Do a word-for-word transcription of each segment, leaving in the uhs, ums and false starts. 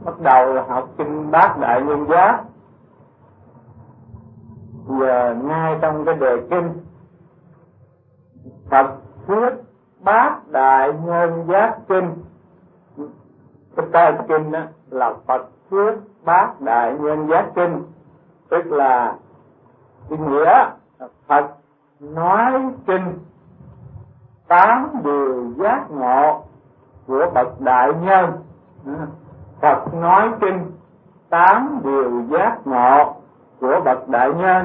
bắt đầu là học kinh Bát Đại Nhân Giác. Giờ ngay trong cái đề kinh Phật thuyết Bát Đại Nhân Giác kinh, cái tên kinh đó là Phật thuyết Bát Đại Nhân Giác kinh, tức là cái nghĩa Phật nói kinh tám điều giác ngộ của bậc đại nhân. Phật nói kinh tám điều giác ngộ của bậc đại nhân.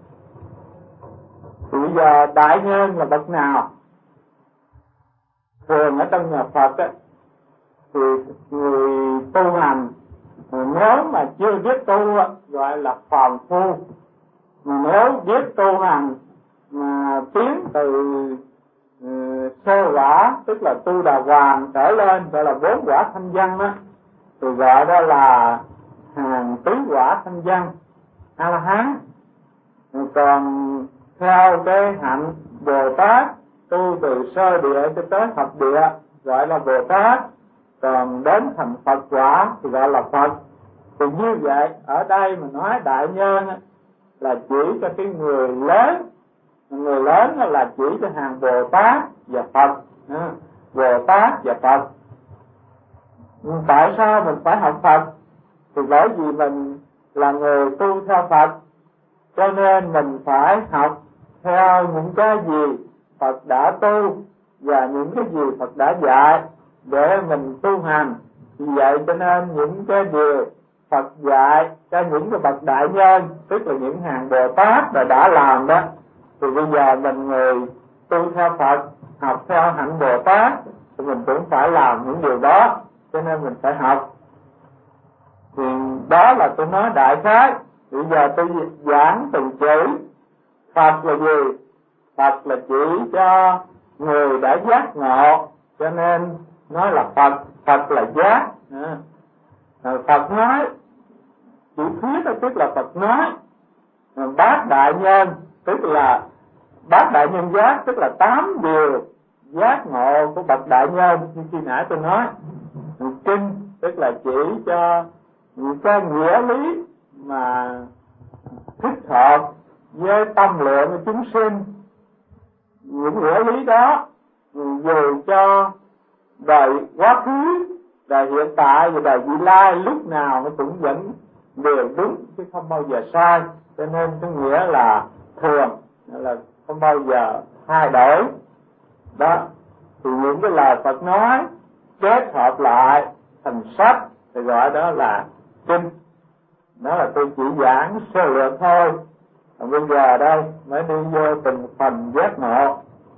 Thì bây giờ đại nhân là bậc nào? Thường ở trong nhà Phật á, thì người tu hành nếu mà chưa biết tu á, gọi là phàm phu. Mà nếu biết tu hành mà tiến từ uh, sơ quả, tức là tu đà hoàng trở lên, gọi là bốn quả thanh văn á, thì gọi đó là hàng tứ quả thanh văn, A La Hán. Còn theo cái hạnh Bồ Tát, tu từ sơ địa cho tới thập địa gọi là Bồ Tát, còn đến thành Phật quả thì gọi là Phật. Thì như vậy ở đây mà nói đại nhân là chỉ cho cái người lớn. Người lớn là chỉ cho hàng Bồ Tát và Phật. Bồ Tát và Phật. Tại sao mình phải học Phật? Thì bởi vì mình là người tu theo Phật, cho nên mình phải học theo những cái gì Phật đã tu và những cái gì Phật đã dạy để mình tu hành. Vì vậy cho nên những cái điều Phật dạy cho những cái bậc đại nhân, tức là những hàng Bồ Tát đã đã làm đó, thì bây giờ mình người tu theo Phật, học theo hạnh Bồ Tát, thì mình cũng phải làm những điều đó, cho nên mình phải học. Thì đó là tôi nói đại khái. Bây giờ tôi giảng từng chữ. Phật là gì? Phật là chỉ cho người đã giác ngộ, cho nên nói là Phật. Phật là giác. Phật nói, chữ thuyết tức là Phật nói. Bát đại nhân tức là bát đại nhân giác, tức là tám điều giác ngộ của bậc đại nhân như khi nãy tôi nói. Kinh tức là chỉ cho những cái nghĩa lý mà thích hợp với tâm lượng của chúng sinh. Những nghĩa lý đó dù cho đời quá khứ, đời hiện tại và đời vị lai lúc nào nó cũng vẫn đều đúng chứ không bao giờ sai. Cho nên cái nghĩa là thường, là không bao giờ thay đổi. Đó, thì những cái lời Phật nói kết hợp lại thành sách thì gọi đó là kinh. Đó là tôi chỉ giảng sơ lược thôi. Còn bây giờ đây mới đi vô từng phần giác ngộ.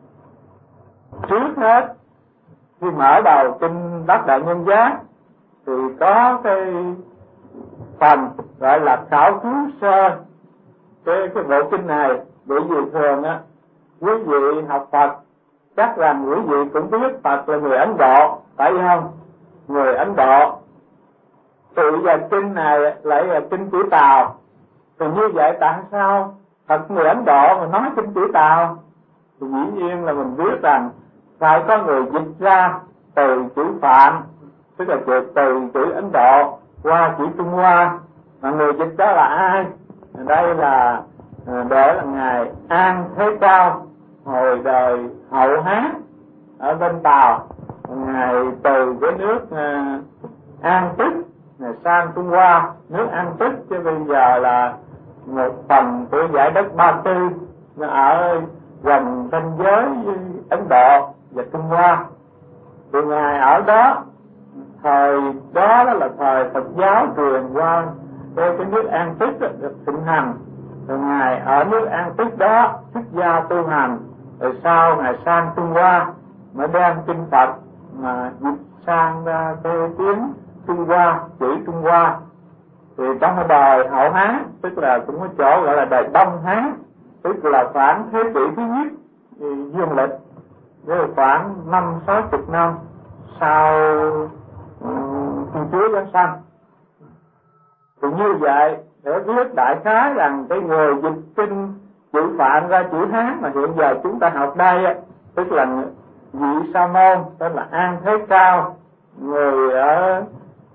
Trước hết khi mở đầu kinh Bát Đại Nhân Giác thì có cái phần gọi là khảo cứu sơ cái cái bộ kinh này. Bởi vì thường á, quý vị học Phật chắc rằng quý vị cũng biết Phật là người Ấn Độ, phải không? Người Ấn Độ. Thì giờ kinh này lại là kinh chữ Tàu. Thì như vậy tại sao Phật người Ấn Độ mà nói kinh chữ Tàu? Thì dĩ nhiên là mình biết rằng phải có người dịch ra từ chữ Phạn, tức là từ, từ chữ Ấn Độ qua chữ Trung Hoa. Mà người dịch đó là ai? Đây là để là ngài An Thế Cao, hồi đời Hậu Hán ở bên Tàu. Ngài từ cái nước uh, An Tức này sang Trung Hoa, nước An Tức chứ bây giờ là một phần của giải đất Ba Tư, nó ở gần ranh giới với Ấn Độ và Trung Hoa. Thì ngài ở đó, thời đó, đó là thời Phật giáo truyền qua cái, cái nước An Tức được thịnh hành. Rồi ngài ở nước An Tức đó xuất gia tu hành, rồi sau ngài sang Trung Hoa mới đem kinh Phật mà dịch sang ra cái tiếng Trung Hoa, chữ Trung Hoa. Thì trong cái đời Hậu Hán, tức là cũng có chỗ gọi là đời Đông Hán, tức là khoảng thế kỷ thứ nhất dương lịch, với khoảng năm sáu chục năm sau Thiên Chúa giáng sanh. Thì như vậy để biết đại khái rằng cái người dịch kinh chữ Phạn ra chữ Hán mà hiện giờ chúng ta học đây, tức là vị Sa Môn tên là An Thế Cao, người ở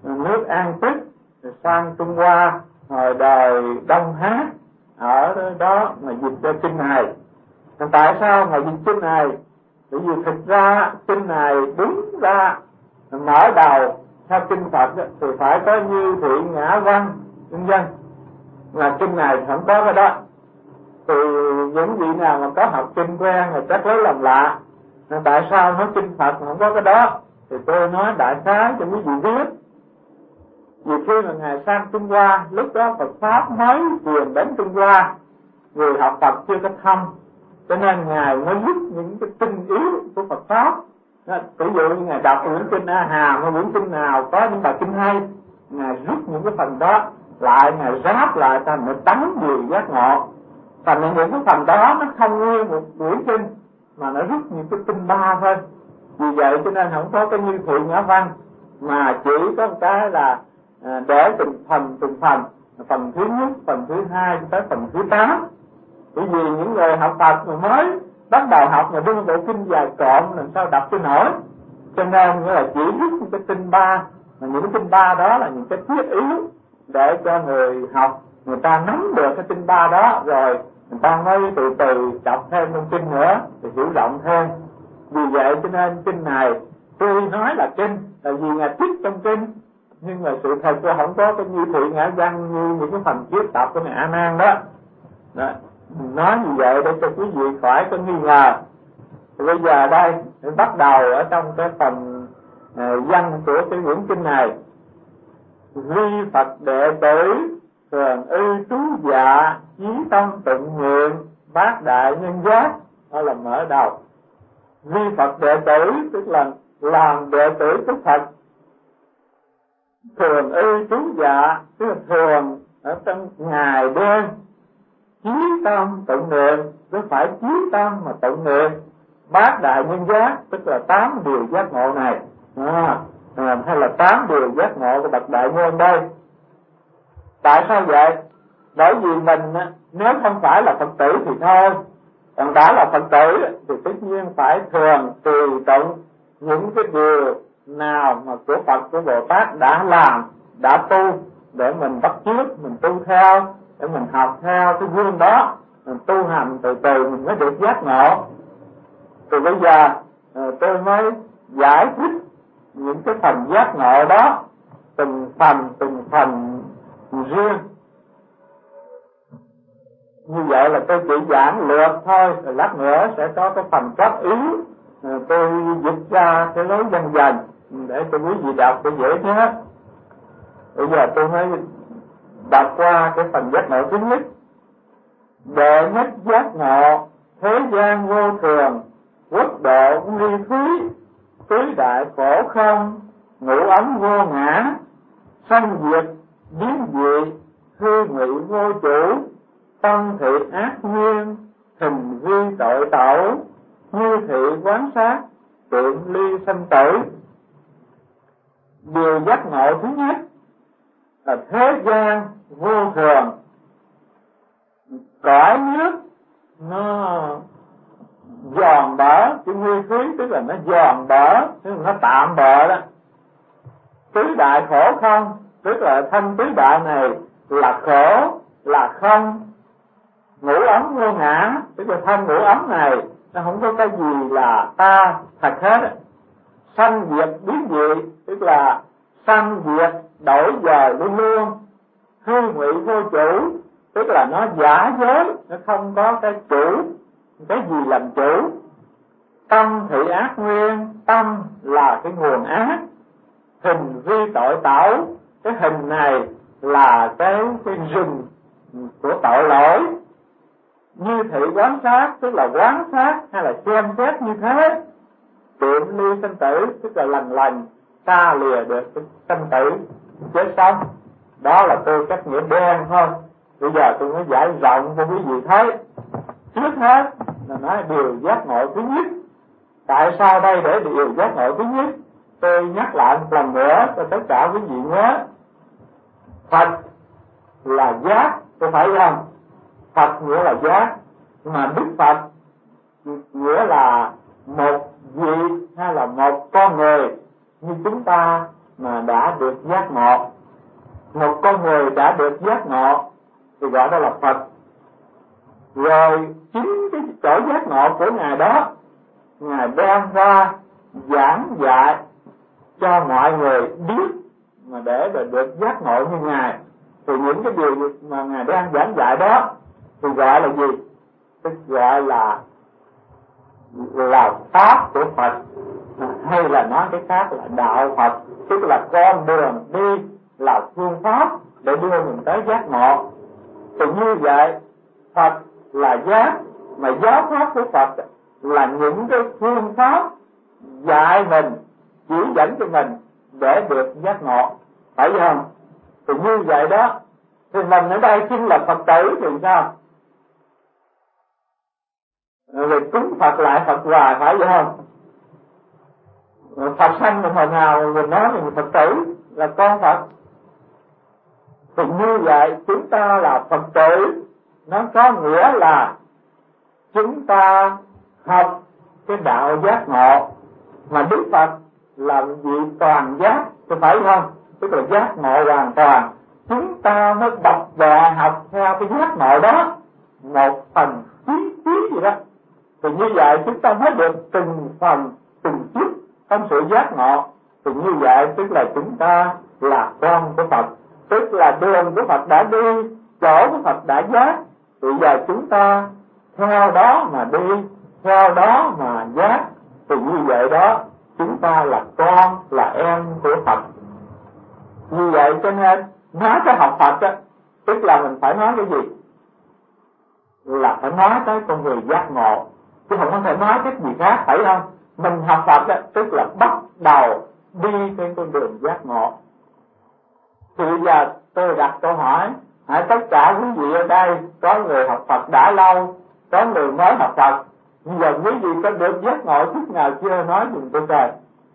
nước An Tức, rồi sang Trung Hoa, hồi đời Đông Hát ở đó mà dịch ra kinh này. Tại sao mà dịch kinh này? Bởi vì thực ra kinh này đúng ra mở đầu theo kinh Phật thì phải có Như Thị Ngã Văn vân vân, là kinh này không có cái đó. Thì những vị nào mà có học kinh quen thì chắc lấy làm lạ, tại sao nói kinh Phật không có cái đó? Thì tôi nói đại khái cho quý vị biết. Vì khi mà Ngài sang Trung Hoa, lúc đó Phật Pháp mới truyền đến Trung Hoa, người học Phật chưa có thâm, cho nên Ngài mới rút những cái tinh yếu của Phật Pháp. Ví dụ như Ngài đọc quyển kinh A Hàm hay quyển kinh nào có những bài kinh hay, Ngài rút những cái phần đó lại, Ngài ráp lại thành một tấn điều giác ngộ. Thành những cái phần đó nó không nguyên một quyển kinh, mà nó rút những cái tinh ba thôi. Vì vậy cho nên không có cái Như Thị Ngã Văn, mà chỉ có một cái là à, để từng phần từng phần, phần thứ nhất, phần thứ hai tới phần thứ tám. Bởi vì những người học Phật mà mới bắt đầu học mà đưa bộ kinh dài cộm làm sao đọc cho nổi, cho nên nghĩa là chỉ rút những cái tinh ba, mà những cái tinh ba đó là những cái thiết yếu để cho người học người ta nắm được cái tinh ba đó, rồi người ta mới từ từ đọc thêm trong kinh nữa thì hiểu rộng thêm. Vì vậy cho nên kinh này tôi nói là kinh là vì Ngài trích trong kinh, nhưng mà sự thật là không có cái Như Thị Ngã Văn như những cái phần trước đọc của Ngài A Nan đó. Đó, nói như vậy để cho quý vị khỏi có nghi ngờ. Thì bây giờ đây bắt đầu ở trong cái phần uh, văn của cái quyển kinh này. Vi Phật đệ tử thường ư trú dạ, chí tâm tụng nguyện, bát đại nhân giác, đó là mở đầu. Vi Phật đệ tử tức là làm đệ tử của Phật. Thường ư trú dạ tức là thường ở trong ngày đêm, chí tâm tụng niệm cứ phải chí tâm mà tụng niệm bát đại nhân giác, tức là tám điều giác ngộ này, à, à, hay là tám điều giác ngộ của bậc đại nhân đây. Tại sao vậy? Bởi vì mình nếu không phải là Phật tử thì thôi, còn đã là Phật tử thì tất nhiên phải thường tùy tụng những cái điều nào mà của Phật, của Bồ Tát đã làm, đã tu, để mình bắt chước, mình tu theo, để mình học theo cái gương đó, mình tu hành từ từ mình mới được giác ngộ. Thì bây giờ tôi mới giải thích những cái phần giác ngộ đó từng phần từng phần riêng. Như vậy là tôi chỉ giảng lược thôi, rồi lát nữa sẽ có cái phần cốt yếu tôi dịch ra cái lối dần dần để cho quý vị đọc cho dễ nhớ. Bây giờ tôi mới đọc qua cái phần giác ngộ thứ nhất. Đệ nhất giác ngộ, thế gian vô thường, quốc độ ly thúy, tứ đại khổ không, ngũ ấm vô ngã, sanh diệt biến dị, hư ngụy vô chủ, tâm thị ác nguyên, hình vi tội tẩu, như thị quán sát, tiện ly sanh tử. Điều giác ngộ thứ nhất là thế gian vô thường. Cõi nước nó giòn bở, cái nguyên khí tức là nó giòn bở, tức là nó tạm bợ đó. Tứ đại khổ không, tức là thân tứ đại này là khổ, là không. Ngũ ấm vô ngã, tức là thân ngũ ấm này nó không có cái gì là ta thật hết. Sanh diệt biến dị, tức là sanh diệt đổi giờ luôn luôn. Hư ngụy vô chủ, tức là nó giả dối, nó không có cái chủ, cái gì làm chủ. Tâm thị ác nguyên, tâm là cái nguồn ác. Hình vi tội tẩu, cái hình này là cái cái rừng của tội lỗi. Như thị quán sát, tức là quán sát hay là xem xét như thế. Tiệm ly sanh tử, tức là lần lần xa lìa được cái sanh tử chết sống. Đó là tôi cách nghĩa đen thôi. Bây giờ tôi mới giải rộng cho quý vị thấy. Trước hết là nói điều giác ngộ thứ nhất. Tại sao đây để điều giác ngộ thứ nhất? Tôi nhắc lại một lần nữa cho tất cả quý vị nhớ. Phật là giác, có phải không? Phật nghĩa là giác, mà Đức Phật nghĩa là một vị hay là một con người như chúng ta mà đã được giác ngộ. Một con người đã được giác ngộ thì gọi đó là Phật. Rồi chính cái chỗ giác ngộ của Ngài đó, Ngài đem ra giảng dạy cho mọi người biết, mà để được giác ngộ như Ngài. Thì những cái điều mà Ngài đang giảng dạy đó thì gọi là gì? Tức gọi là là pháp của Phật, hay là nói cái khác là đạo Phật, tức là con đường đi, là phương pháp để đưa mình tới giác ngộ. Thì như vậy Phật là giác, mà giáo pháp của Phật là những cái phương pháp dạy mình, chỉ dẫn cho mình để được giác ngộ, phải không? Thì như vậy đó, thì mình ở đây xin là Phật tử thì sao? Rồi cúng Phật lại Phật hoài, phải không? Phật sanh mình hồi nào mình nói mình Phật tử là con Phật. Thì như vậy chúng ta là Phật tử, nó có nghĩa là chúng ta học cái đạo giác ngộ, mà Đức Phật là vị toàn giác, thì phải không? Tức là giác ngộ hoàn toàn. Chúng ta mới bập bẹ học theo cái giác ngộ đó, một phần tí tí gì đó. Thì như vậy chúng ta mới được từng phần, từng chút trong sự giác ngộ. Thì như vậy tức là chúng ta là con của Phật, tức là đường của Phật đã đi, chỗ của Phật đã giác. Thì giờ chúng ta theo đó mà đi, theo đó mà giác. Thì như vậy đó, chúng ta là con, là em của Phật. Như vậy cho nên nói cái học Phật á, tức là mình phải nói cái gì? Là phải nói tới con người giác ngộ, chứ không có thể nói cái gì khác, phải không? Mình học Phật á, tức là bắt đầu đi trên con đường giác ngộ. Thì bây giờ tôi đặt câu hỏi, hãy tất cả quý vị ở đây, có người học Phật đã lâu, có người mới học Phật, bây giờ quý vị có được giác ngộ chút nào chưa? Nói dùm tôi coi.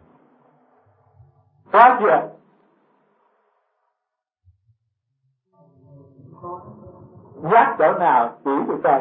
Có chưa? Giác chỗ nào chỉ tôi coi.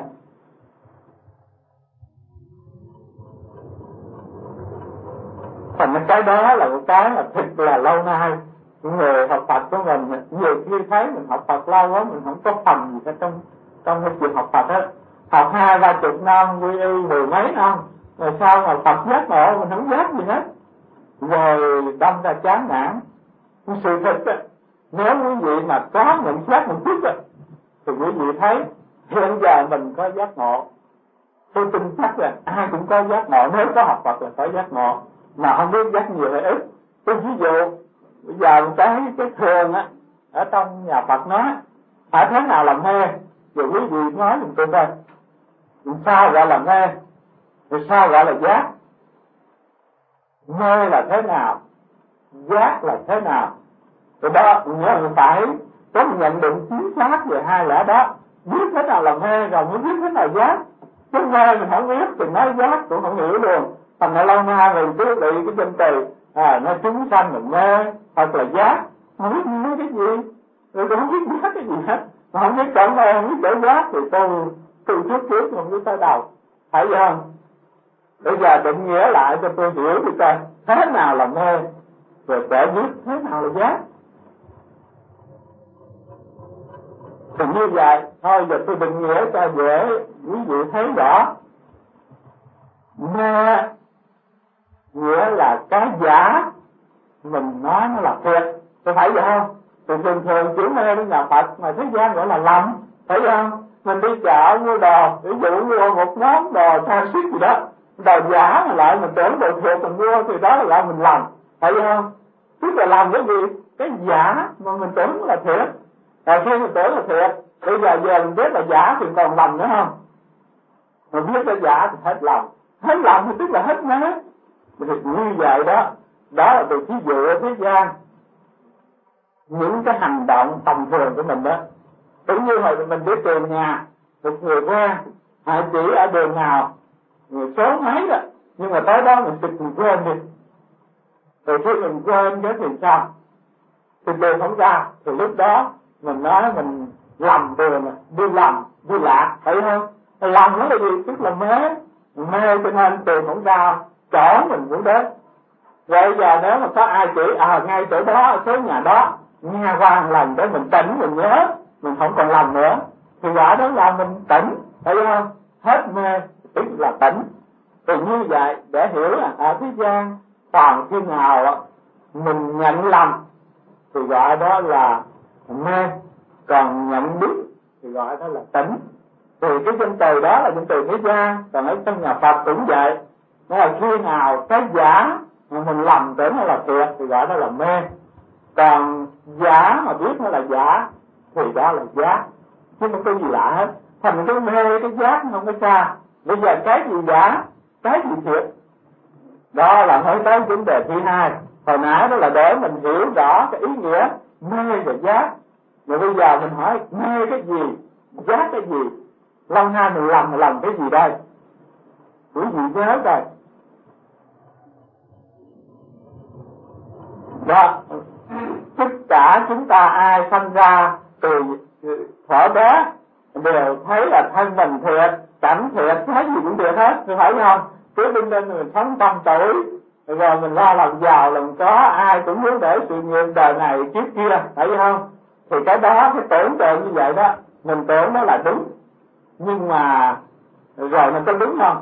Thành cái đó là một cái mà thật là lâu nay người học Phật của mình nhiều khi thấy mình học Phật lâu quá, mình không có phần gì hết trong trong cái chuyện học Phật hết. Học hai ba chục năm, quy y mười mấy năm, rồi sao mà Phật giác ngộ mình không giác gì hết, rồi đâm ra chán nản. Sự thật á, nếu quý vị mà có nhận xét một chút á, thì quý vị thấy hiện giờ mình có giác ngộ. Tôi tin chắc là ai cũng có giác ngộ, nếu có học Phật là có giác ngộ, mà không biết giác nhiều hay ít. Tôi ví dụ bây giờ cái cái thường á, ở trong nhà Phật nói phải thế nào là mê, rồi quý vị nói giùm tôi coi, sao gọi là mê, rồi sao gọi là giác? Mê là thế nào, giác là thế nào? Rồi đó nghĩa là phải có một nhận định chính xác về hai lẽ đó, biết thế nào là mê rồi mới biết thế nào giác. Chứ mê mình không biết thì nói giác cũng không hiểu luôn. Thành ra lâu nay mình cứ bị cái danh từ à, nói chúng sanh là mê hoặc là giác, không biết nói cái gì, rồi tôi không biết giác cái gì hết, mà không biết chỗ mê không biết chỗ giác thì tôi từ trước trước không biết tới đầu, phải không? Bây giờ định nghĩa lại cho tôi hiểu thì coi thế nào là mê, rồi sẽ biết thế nào là giác. Thì như vậy thôi, giờ tôi định nghĩa cho dễ quý vị thấy rõ. Mê nghĩa là cái giả mình nói nó là thiệt, có phải vậy không? Thì thường thường chữ mê đến nhà Phật mà thế gian gọi là lầm, phải không? Mình đi chợ mua đồ, ví dụ mua một món đồ trang sức gì đó, đồ giả mà lại mình tưởng đồ thiệt mình mua, thì đó là lại mình lầm, phải không? Tức là làm cái gì? Cái giả mà mình tưởng là thiệt. Rồi khi mình tưởng là thiệt, bây giờ giờ mình biết là giả thì còn lầm nữa không? Mình biết là giả thì hết lầm, hết lầm thì tức là hết mê. Thì như vậy đó, đó là từ ví dụ ở thế gian, những cái hành động tầm thường của mình đó. Cũng như hồi mình đi tìm nhà một người quen, họ chỉ ở đường nào, người số mấy đó, nhưng mà tới đó mình xịt mình quên đi. Rồi khi mình quên cái thì sao? Thì đường không ra, thì lúc đó mình nói mình lầm đường, đi lầm, đi lạc, phải không? Lầm nó là gì? Tức là mê, mê cho nên đường không ra, chỗ mình muốn đến. Vậy giờ nếu mà có ai chỉ à ngay chỗ đó, số nhà đó, nghe qua một lần để mình tỉnh, mình nhớ, mình không còn lầm nữa, thì gọi đó là mình tỉnh, thấy không? Hết mê tức là tỉnh. Thì như vậy để hiểu là ở thế gian còn khi nào mình nhận lầm thì gọi đó là mê, còn nhận biết thì gọi đó là tỉnh. Thì cái danh từ đó là danh từ thế gian, còn ở trong nhà Phật cũng vậy. Nó là khi nào cái giả mà mình lầm tưởng nó là thiệt thì gọi đó là mê, còn giả mà biết nó là giả thì đó là giác, chứ không có gì lạ hết. Thành cái mê cái giác không có xa. Bây giờ cái gì giả, cái gì thiệt, đó là mới tới vấn đề thứ hai. Hồi nãy đó là để mình hiểu rõ cái ý nghĩa mê và giác, mà bây giờ mình hỏi mê cái gì, giác cái gì. Lâu nay mình lầm mình lầm cái gì đây? Quý vị nhớ coi. Đó, tất cả chúng ta ai sanh ra từ thuở bé đều thấy là thân mình thiệt, cảnh thiệt, thấy gì cũng thiệt hết, phải không? Cứ đinh đinh mình sống trăm tuổi, rồi mình lo làm giàu làm có, ai cũng muốn để sự nghiệp đời này kiếp kia, phải không? Thì cái đó, cái tưởng tượng như vậy đó, mình tưởng đó là đúng, nhưng mà rồi nó có đúng không?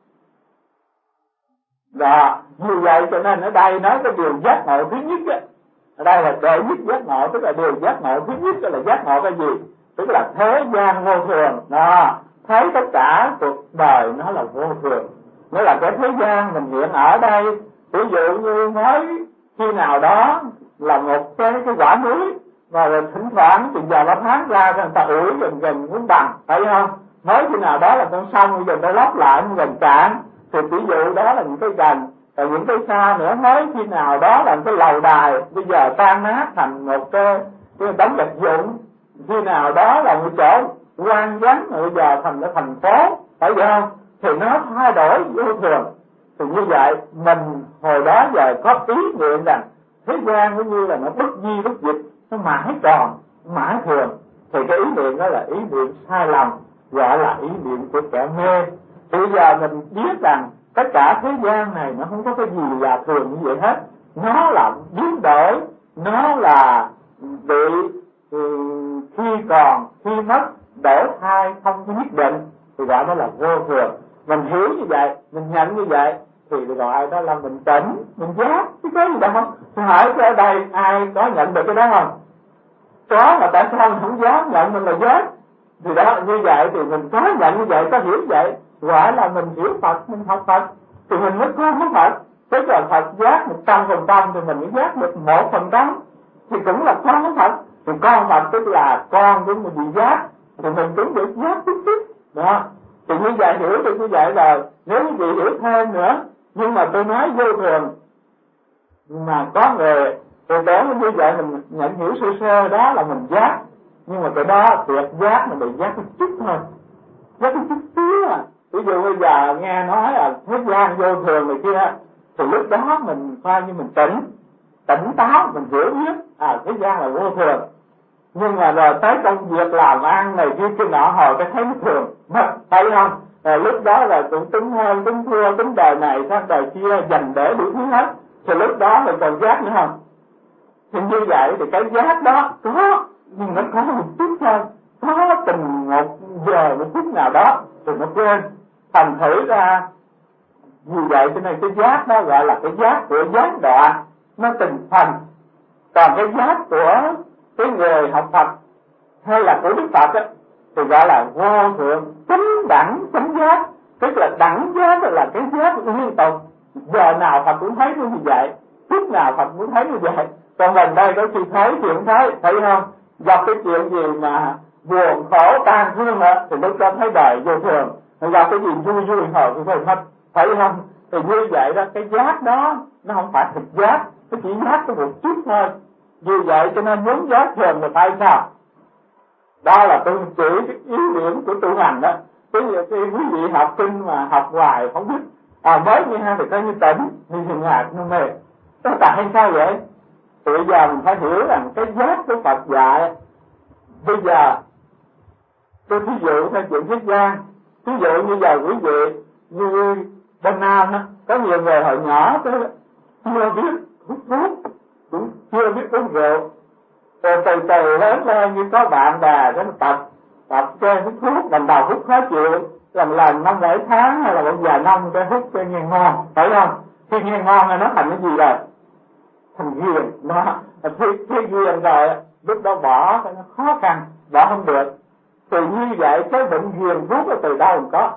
Đó, như vậy cho nên ở đây nói cái điều giác ngộ thứ nhất á, ở đây là đệ nhất giác ngộ, tức là điều giác ngộ thứ nhất là giác ngộ cái gì? Tức là thế gian vô thường. Đó, thấy tất cả cuộc đời nó là vô thường. Nó là cái thế gian mình hiện ở đây. Ví dụ như mới khi nào đó là một cái cái quả núi, và rồi thỉnh thoảng từ giờ ba tháng ra người ta ủi gần gần muốn bằng, phải không? Mới khi nào đó là con sông bây giờ ta lấp lại gần cạn, thì ví dụ đó là những cái gần. Còn những cái xa nữa, mới khi nào đó là cái lầu đài bây giờ tan nát thành một cái cái đống vật dụng, khi nào đó là một chỗ quan vắng bây giờ thành cái thành phố, phải không? Thì nó thay đổi vô thường. Thì như vậy mình hồi đó giờ có ý niệm rằng thế gian cũng như là nó bất di bất dịch, nó mãi còn mãi thường, thì cái ý niệm đó là ý niệm sai lầm, gọi là ý niệm của kẻ mê. Bây giờ mình biết rằng tất cả thế gian này nó không có cái gì là thường như vậy hết, nó là biến đổi, nó là bị ừ, khi còn khi mất, đổi thay không có nhất định, thì gọi đó là vô thường. Mình hiểu như vậy, mình nhận như vậy thì gọi đó là mình tỉnh, mình giác, chứ có gì đâu không? Tôi hỏi ở đây ai có nhận được cái đó không? Có, mà tại sao mình không dám nhận mình là giác? Thì đó, như vậy thì mình có nhận như vậy, có hiểu vậy, gọi là mình hiểu Phật, mình học Phật thì mình mới có có Phật. Tức là Phật giác một trăm phần trăm thì mình mới giác được một phần trăm, thì cũng là con của Phật. Thì con Phật tức là con của một vị giác, thì mình cũng được giác chút chút đó. Thì như vậy hiểu được như vậy là nếu quý vị hiểu thêm nữa, nhưng mà tôi nói vô thường mà có người tôi tưởng như vậy mình nhận hiểu sơ sơ đó là mình giác, nhưng mà cái đó tuyệt giác mà bị giác một chút thôi, giác một chút xíu à. Ví dụ bây giờ nghe nói là thế gian vô thường này kia, thì lúc đó mình coi như mình tỉnh tỉnh táo, mình hiểu biết à thế gian là vô thường. Nhưng mà rồi tới công việc làm ăn này kia kia nọ hồi cái thấy nó thường mất, thấy không? Rồi lúc đó là cũng tính hơn tính thua, tính đời này sang đời kia, dành để đủ thứ hết, thì lúc đó mình còn giác nữa không? Thì như vậy thì cái giác đó có, nhưng nó có một chút thôi, có từng một giờ một phút nào đó thì nó quên. Thành thử ra vì vậy cho nên cái giác đó gọi là cái giác của giác đoạn, nó từng phần. Còn cái giác của cái người học Phật hay là của Đức Phật á, thì gọi là vô thượng chánh đẳng chánh giác. Tức là đẳng giác là cái giác liên tục, giờ nào Phật cũng thấy như vậy, lúc nào Phật cũng thấy như vậy. Còn mình đây có khi thấy thì không thấy, thấy không? Gặp cái chuyện gì mà buồn khổ tan thương nữa thì lúc đó thấy đời vô thường, gặp cái gì vui vui hồi cũng phải mất, thấy không? Thì như vậy đó, cái giác đó nó không phải thực giác, nó chỉ giác có một chút thôi. Như vậy cho nên muốn giác thường là phải sao? Đó là tôi chỉ cái ý điểm của tu hành đó. Cái khi quý vị học kinh mà học hoài không biết, à mới nghe thì coi như tỉnh, như thường ngày nó mê. Thế tại sao vậy? Thì bây giờ mình phải hiểu rằng cái giác của Phật dạy. Bây giờ tôi ví dụ theo chuyện thế gian, ví dụ như giờ quý vị như bên Nam đó, có nhiều người hồi nhỏ tới chưa biết hút thuốc, cũng chưa biết uống rượu, rồi từ từ lớn lên như có bạn bè cái tập tập chơi hút thuốc, lần đầu hút khó chịu, lần lần năm bảy tháng hay là một vài năm cái hút cho nghe ngon, phải không? Khi nghe ngon là nó thành cái gì rồi? Thành ghiền. Nó khi, khi ghiền rồi lúc đó bỏ nó khó khăn, bỏ không được. Thì như vậy cái bệnh ghiền thuốc là từ đâu có?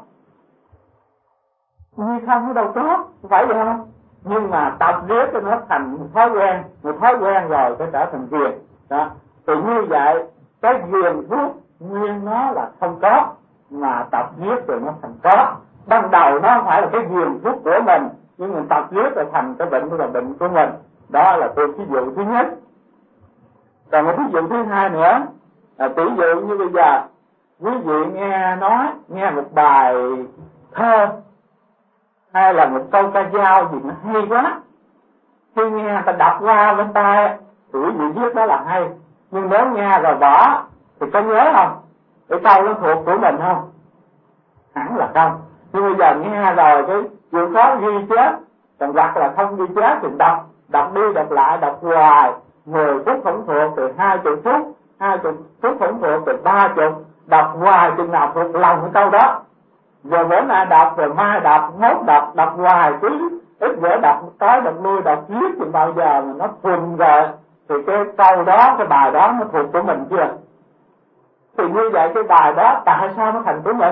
Như không ở đâu có, phải không? Nhưng mà tập riết cho nó thành một thói quen, một thói quen rồi cái trở thành ghiền. Đó. Thì như vậy cái ghiền thuốc nguyên nó là không có, mà tập riết rồi nó thành có. Ban đầu nó không phải là cái ghiền thuốc của mình, nhưng mình tập riết rồi thành cái bệnh là bệnh của mình. Đó là tôi ví dụ thứ nhất. Còn một ví dụ thứ hai nữa là tỷ dụ như bây giờ quý vị nghe nói, nghe một bài thơ hay là một câu ca dao gì nó hay quá, khi nghe người ta đọc qua bên tai thì quý vị biết đó là hay, nhưng nếu nghe rồi bỏ thì có nhớ không? Cái câu nó thuộc của mình không? Hẳn là không. Nhưng bây giờ nghe rồi cái chịu khó ghi chép, còn hoặc là không ghi chép thì đọc, đọc đi đọc lại, đọc hoài, mười phút không thuộc từ hai chục phút, hai chục phút không thuộc từ ba chục, đọc hoài chừng nào thuộc lòng cái câu đó. Rồi bữa nay đọc, rồi mai đọc, mốt đọc, đọc hoài cứ ít bữa đọc tới đọc lui, đọc liếc thì bao giờ mà nó thuần rồi thì cái câu đó, cái bài đó nó thuộc của mình chưa? Thì như vậy cái bài đó tại sao nó thành của mình?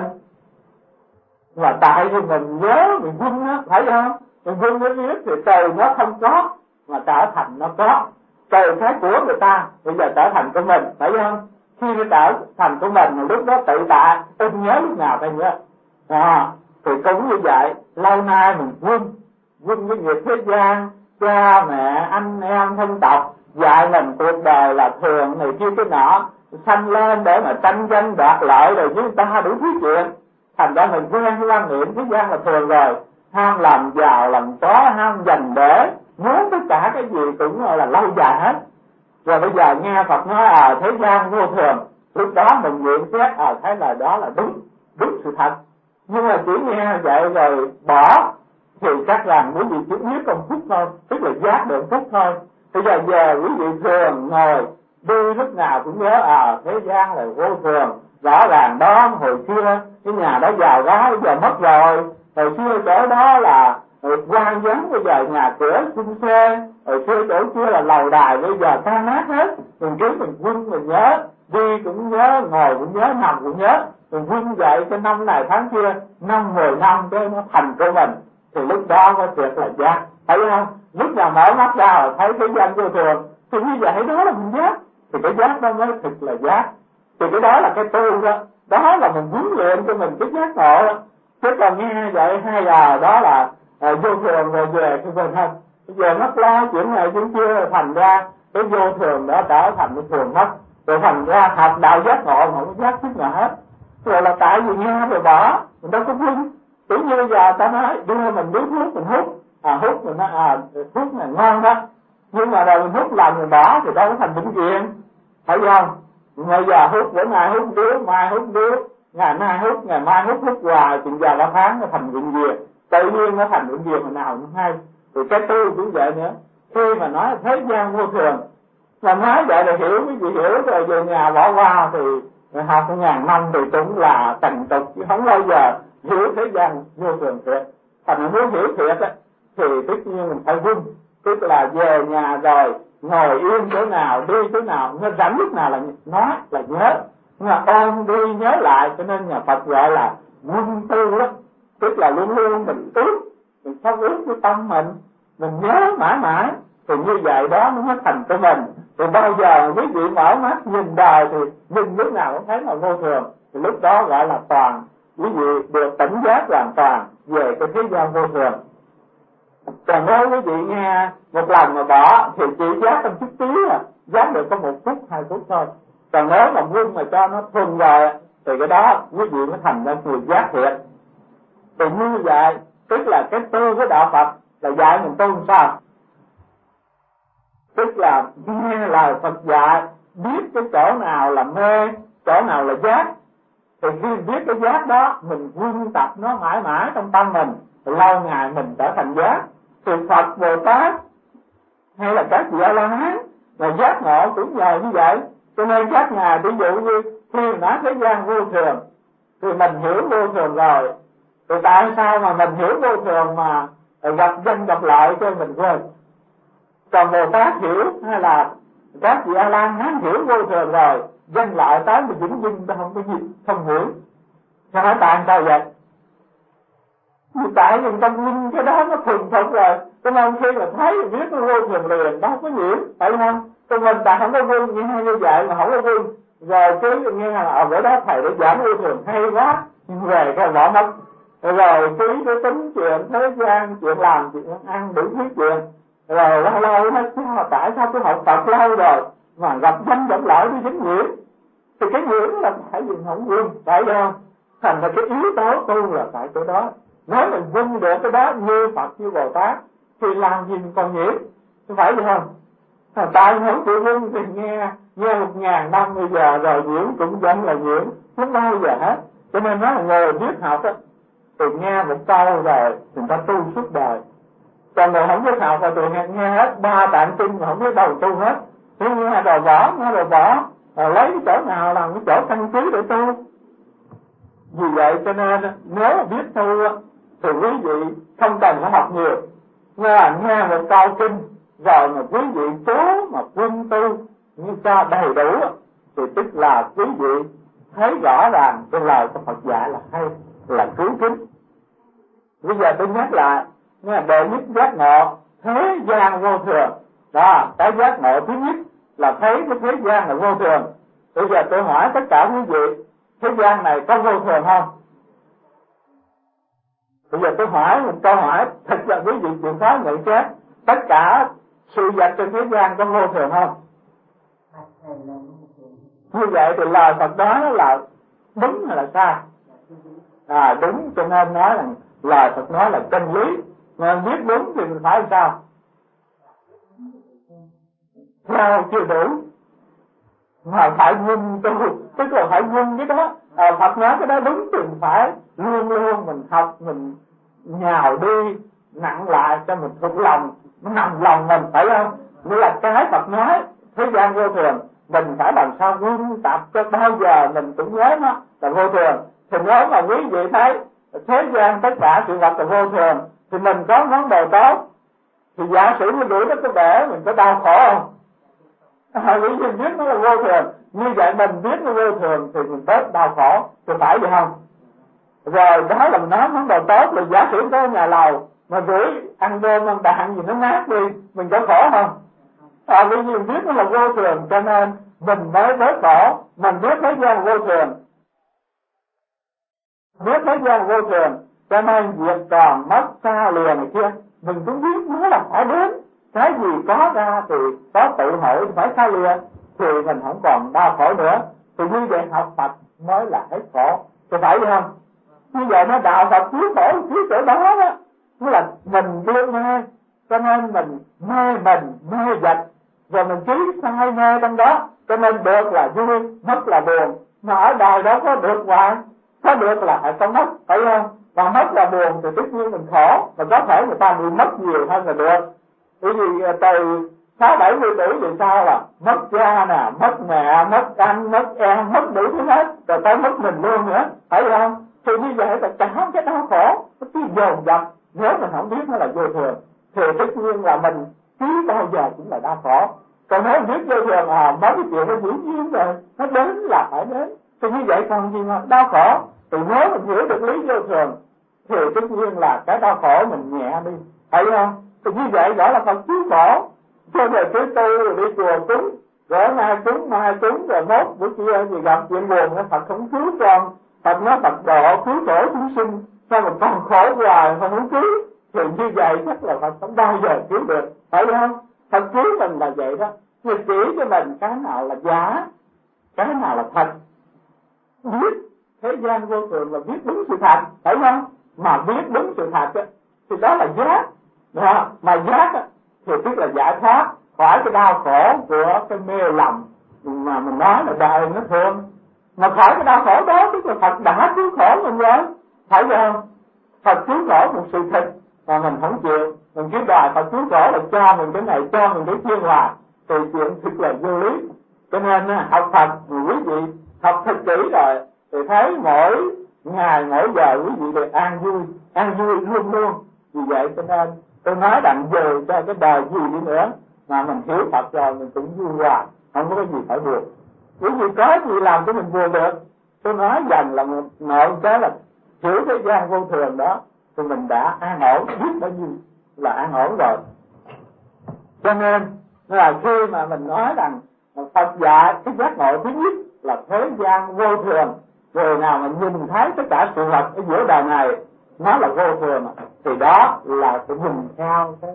Là tại vì mình nhớ, mình vun nó, phải không? Mình vun nó biết thì từ nó không có mà trở thành nó có. Từ cái của người ta bây giờ trở thành của mình, phải không? Khi nó trở thành của mình lúc đó tự tại, tôi nhớ lúc nào phải nhớ. À, thì cũng như vậy, lâu nay mình vun vun cái nghiệp thế gian, cha mẹ anh em thân tộc dạy mình cuộc đời là thường này kia cái nọ, sanh lên để mà tranh danh đoạt lợi rồi với người ta đủ thứ chuyện. Thành ra mình quen cái quan niệm thế gian là thường rồi, ham làm giàu làm có, ham giành để, muốn tất cả cái gì cũng là lâu dài hết. Rồi bây giờ nghe Phật nói à thế gian vô thường, lúc đó mình nhận xét à thấy là đó là đúng, đúng sự thật. Nhưng mà chỉ nghe vậy rồi bỏ thì chắc rằng quý vị chỉ biết một phút thôi, tức là giác được phút thôi. Bây giờ giờ quý vị thường ngồi đi lúc nào cũng nhớ à thế gian là vô thường, rõ ràng đó hồi xưa cái nhà đó giàu đó bây giờ mất rồi, hồi xưa chỗ đó là quan vắng bây giờ nhà cửa xung xê, hồi xưa chỗ kia là lầu đài bây giờ tan nát hết. Mình cứ mình vun mình nhớ, đi cũng nhớ, ngồi cũng nhớ, nằm cũng nhớ, mình vun dậy cái năm này tháng kia, năm mười năm cái nó thành của mình, thì lúc đó có thiệt là giác, thấy không? Lúc nào mở mắt ra là thấy thế gian vô thường thì như vậy đó là mình giác, thì cái giác đó mới thực là giác. Thì cái đó là cái tu đó, đó là mình huấn luyện cho mình cái giác ngộ đó. Chứ còn nghe vậy hai giờ đó là à, vô thường rồi về cái mình không, bây giờ mất lo chuyện này chuyện kia, thành ra cái vô thường đó trở thành cái thường mất, rồi thành ra học đạo giác ngộ không có giác chút nào hết. Rồi là tại vì nghe rồi bỏ, mình đâu có vun. Tự như bây giờ ta nói đưa mình điếu thuốc mình hút, à hút mình nói à thuốc này ngon đó, nhưng mà rồi mình hút lần mình bỏ thì đâu có thành bệnh viện, phải không? Bây giờ hút bữa nay hút điếu, mai hút điếu, ngày nay hút, ngày mai hút, hút hoài, chừng giờ ba tháng nó thành bệnh viện, tự nhiên nó thành bệnh viện mà nào nó hay. Thì cái tu cũng vậy nữa, khi mà nói thế gian vô thường mà nói vậy là hiểu, cái gì hiểu rồi về nhà bỏ qua thì học ngàn năm thì cũng là thành tục, chứ không bao giờ hiểu thế gian vô thường thiệt. Thành muốn hiểu thiệt á thì tất nhiên mình phải vun, tức là về nhà rồi ngồi yên chỗ nào, đi chỗ nào, nó rảnh lúc nào là nói là nhớ, nhưng mà ôm đi nhớ lại, cho nên nhà Phật gọi là vun tu đó, tức là luôn luôn mình ước, mình không ước với tâm mình, mình nhớ mãi mãi, thì như vậy đó nó mới thành của mình. Thì bao giờ quý vị mở mắt nhìn đời thì nhìn lúc nào cũng thấy là vô thường, thì lúc đó gọi là toàn, quý vị được tỉnh giác hoàn toàn về cái thế gian vô thường. Còn nếu quý vị nghe một lần mà bỏ thì chỉ giác trong chút tí à, giác được có một phút hai phút thôi. Còn nếu mà vun mà cho nó thuần rồi thì cái đó quý vị mới thành ra người giác thiệt. Thì như vậy tức là cái tu của đạo Phật là dạy mình tu làm sao? Tức là nghe lời Phật dạy, biết cái chỗ nào là mê, chỗ nào là giác, thì khi biết cái giác đó mình vun tập nó mãi mãi trong tâm mình, lâu ngày mình trở thành giác. Thì Phật Bồ Tát hay là các vị A La Hán là giác ngộ cũng nhờ như vậy. Cho nên các ngài ví dụ như khi nói thế gian vô thường thì mình hiểu vô thường rồi, thì tại sao mà mình hiểu vô thường mà gặp danh gặp lợi cho mình quên? Còn Bồ Tát hiểu hay là các vị A La Hán hiểu vô thường rồi, danh lợi tới mà vĩnh viễn ta không có gì, không hiểu. Cho nói tại sao vậy? Tại vì tâm linh cái đó nó thuần thật rồi, cho nên khi mà thấy biết nó vô thường liền, nó không có nhiễm, phải không? Cho mình ta không có vương như hay như vậy mà không có vương, rồi cứ nghe là ở bữa đó thầy đã giảng vô thường hay quá, nhưng về cái bỏ mất, rồi cứ cứ tính chuyện thế gian, chuyện làm, chuyện ăn, đủ thứ chuyện, rồi lâu lâu nó sao tại sao tôi học Phật lâu rồi mà gặp danh gặp lợi tôi dính nhiễm, thì cái nhiễm là phải gì không vương, phải không? Thành ra cái yếu tố tu là tại chỗ đó. Nếu mình vung được cái đó như Phật như Bồ Tát thì làm gì mình còn nhiễm, phải không? Tại không chịu vung thì nghe nghe một ngàn năm bây giờ rồi nhiễm cũng vẫn là nhiễm, không bao giờ hết. Cho nên nói là người biết học á thì nghe một câu rồi thì ta tu suốt đời. Còn người không biết học rồi thì nghe, nghe hết ba tạng kinh mà không biết đâu tu hết. Thế nghe rồi bỏ, nghe rồi bỏ, rồi lấy cái chỗ nào làm cái chỗ căn cứ để tu. Vì vậy cho nên nếu biết tu thì quý vị không cần phải học nhiều, nghe là nghe một câu kinh rồi mà quý vị cố mà quân tu như cho đầy đủ thì tức là quý vị thấy rõ ràng cái lời của Phật dạy là hay, là cứu kính. Bây giờ tôi nhắc lại, nghe đệ nhất giác ngộ thế gian vô thường đó, cái giác ngộ thứ nhất là thấy cái thế gian là vô thường. Bây giờ tôi hỏi tất cả quý vị, thế gian này có vô thường không? Bây giờ tôi hỏi một câu hỏi thật là quý vị chịu khó nhận xét, tất cả sự vật trên thế gian có vô thường không? Như vậy thì lời Phật đó là đúng hay là sai? À đúng, cho nên nói là lời Phật nói là chân lý, mà biết đúng thì mình phải sao? Theo chưa đủ, mà phải vun tu, tức là phải vun cái đó. À, Phật nói cái đó đúng thì phải luôn luôn mình học, mình nhào đi nặng lại cho mình thuộc lòng, nó nằm lòng mình, phải không? Nghĩa là cái Phật nói thế gian vô thường, mình phải làm sao vun tập cho bao giờ mình cũng nhớ nó là vô thường. Thì nếu mà quý vị thấy thế gian tất cả sự vật là vô thường thì mình có món đồ tốt, thì giả sử như đuổi nó có bể mình có đau khổ không? À, vì mình biết nó là vô thường, như vậy mình biết nó vô thường thì mình bớt đau khổ, thì phải vậy không? Rồi đó là mình nói món đồ tốt, là giả sử có nhà lầu mà rủi ăn cơm ăn đạn gì nó nát đi, mình có khổ không? À, vì mình biết nó là vô thường cho nên mình mới bớt khổ. Mình biết thế gian vô thường, biết thế gian vô thường cho nên việc còn mất xa lìa này kia mình cũng biết nó là phải đến. Cái gì có ra thì có tự hội phải xa lìa thì mình không còn đau khổ nữa. Thì như vậy học Phật mới là hết khổ, thì phải không? Như vậy nó đạo Phật cứu khổ cứu chỗ đó đó, tức là mình đưa mê, cho nên mình mê mình mê vật, rồi mình cứ sai mê trong đó, cho nên được là vui, mất là buồn. Mà ở đời đó có được hoài, có được là phải có mất, phải không? Mà mất là buồn thì tất nhiên mình khổ, mà có thể người ta bị mất nhiều hơn là được. Bởi vì từ sáu bảy mươi tuổi về sau là mất cha nè, mất mẹ, mất anh, mất em, mất đủ thứ hết, rồi tới mất mình luôn nữa, phải không? Thì như vậy là cả cái đau khổ nó cứ dồn dập. Nếu mình không biết nó là vô thường thì tất nhiên là mình cứ bao giờ cũng là đau khổ. Còn nếu biết vô thường à, mấy cái chuyện nó dĩ nhiên rồi, nó đến là phải đến, thì như vậy còn gì mà đau khổ. Thì nếu mình hiểu được lý vô thường thì tất nhiên là cái đau khổ mình nhẹ đi, phải không? Thì như vậy gọi là Phật cứu khổ. Cho rồi cứ tu rồi đi chùa cúng, rồi nay cúng mai cúng, rồi mốt bữa kia gì gặp chuyện buồn nó Phật không cứu con. Phật nói Phật độ cứu khổ chúng sinh, sao mà con khổ hoài không muốn cứu, thì như vậy chắc là Phật không bao giờ cứu được, phải không? Phật cứu mình là vậy đó, người chỉ cho mình cái nào là giả, cái nào là thật. Biết thế gian vô thường là biết đúng sự thật, phải không? Mà biết đúng sự thật á, thì đó là giác. Đó. Mà giác á, thì tức là giải thoát khỏi cái đau khổ của cái mê lầm mà mình nói là đời nó thường. Mà khỏi cái đau khổ đó tức là Phật đã cứu khổ mình rồi, phải không? Phật cứu khổ một sự thật, mà mình không chịu, mình cứ đòi Phật cứu khổ là cho mình cái này, cho mình cái kia hoài, thì chuyện thật là vô lý. Cho nên học Phật, quý vị học thật kỹ rồi thì thấy mỗi ngày mỗi giờ quý vị đều an vui, an vui luôn luôn. Vì vậy cho nên tôi nói rằng dù cho cái đời gì đi nữa mà mình hiểu Phật rồi mình cũng vui hoài, không có cái gì phải buồn. Quý vị có gì làm cho mình buồn được? Tôi nói dần là một nội cái là hiểu thế gian vô thường đó thì mình đã an ổn, biết bao nhiêu là an ổn rồi. Cho nên là khi mà mình nói rằng Phật dạy cái giác ngộ thứ nhất là thế gian vô thường, người nào mà nhìn thấy tất cả sự vật ở giữa đời này nó là vô thường thì đó là cái nhìn theo cái,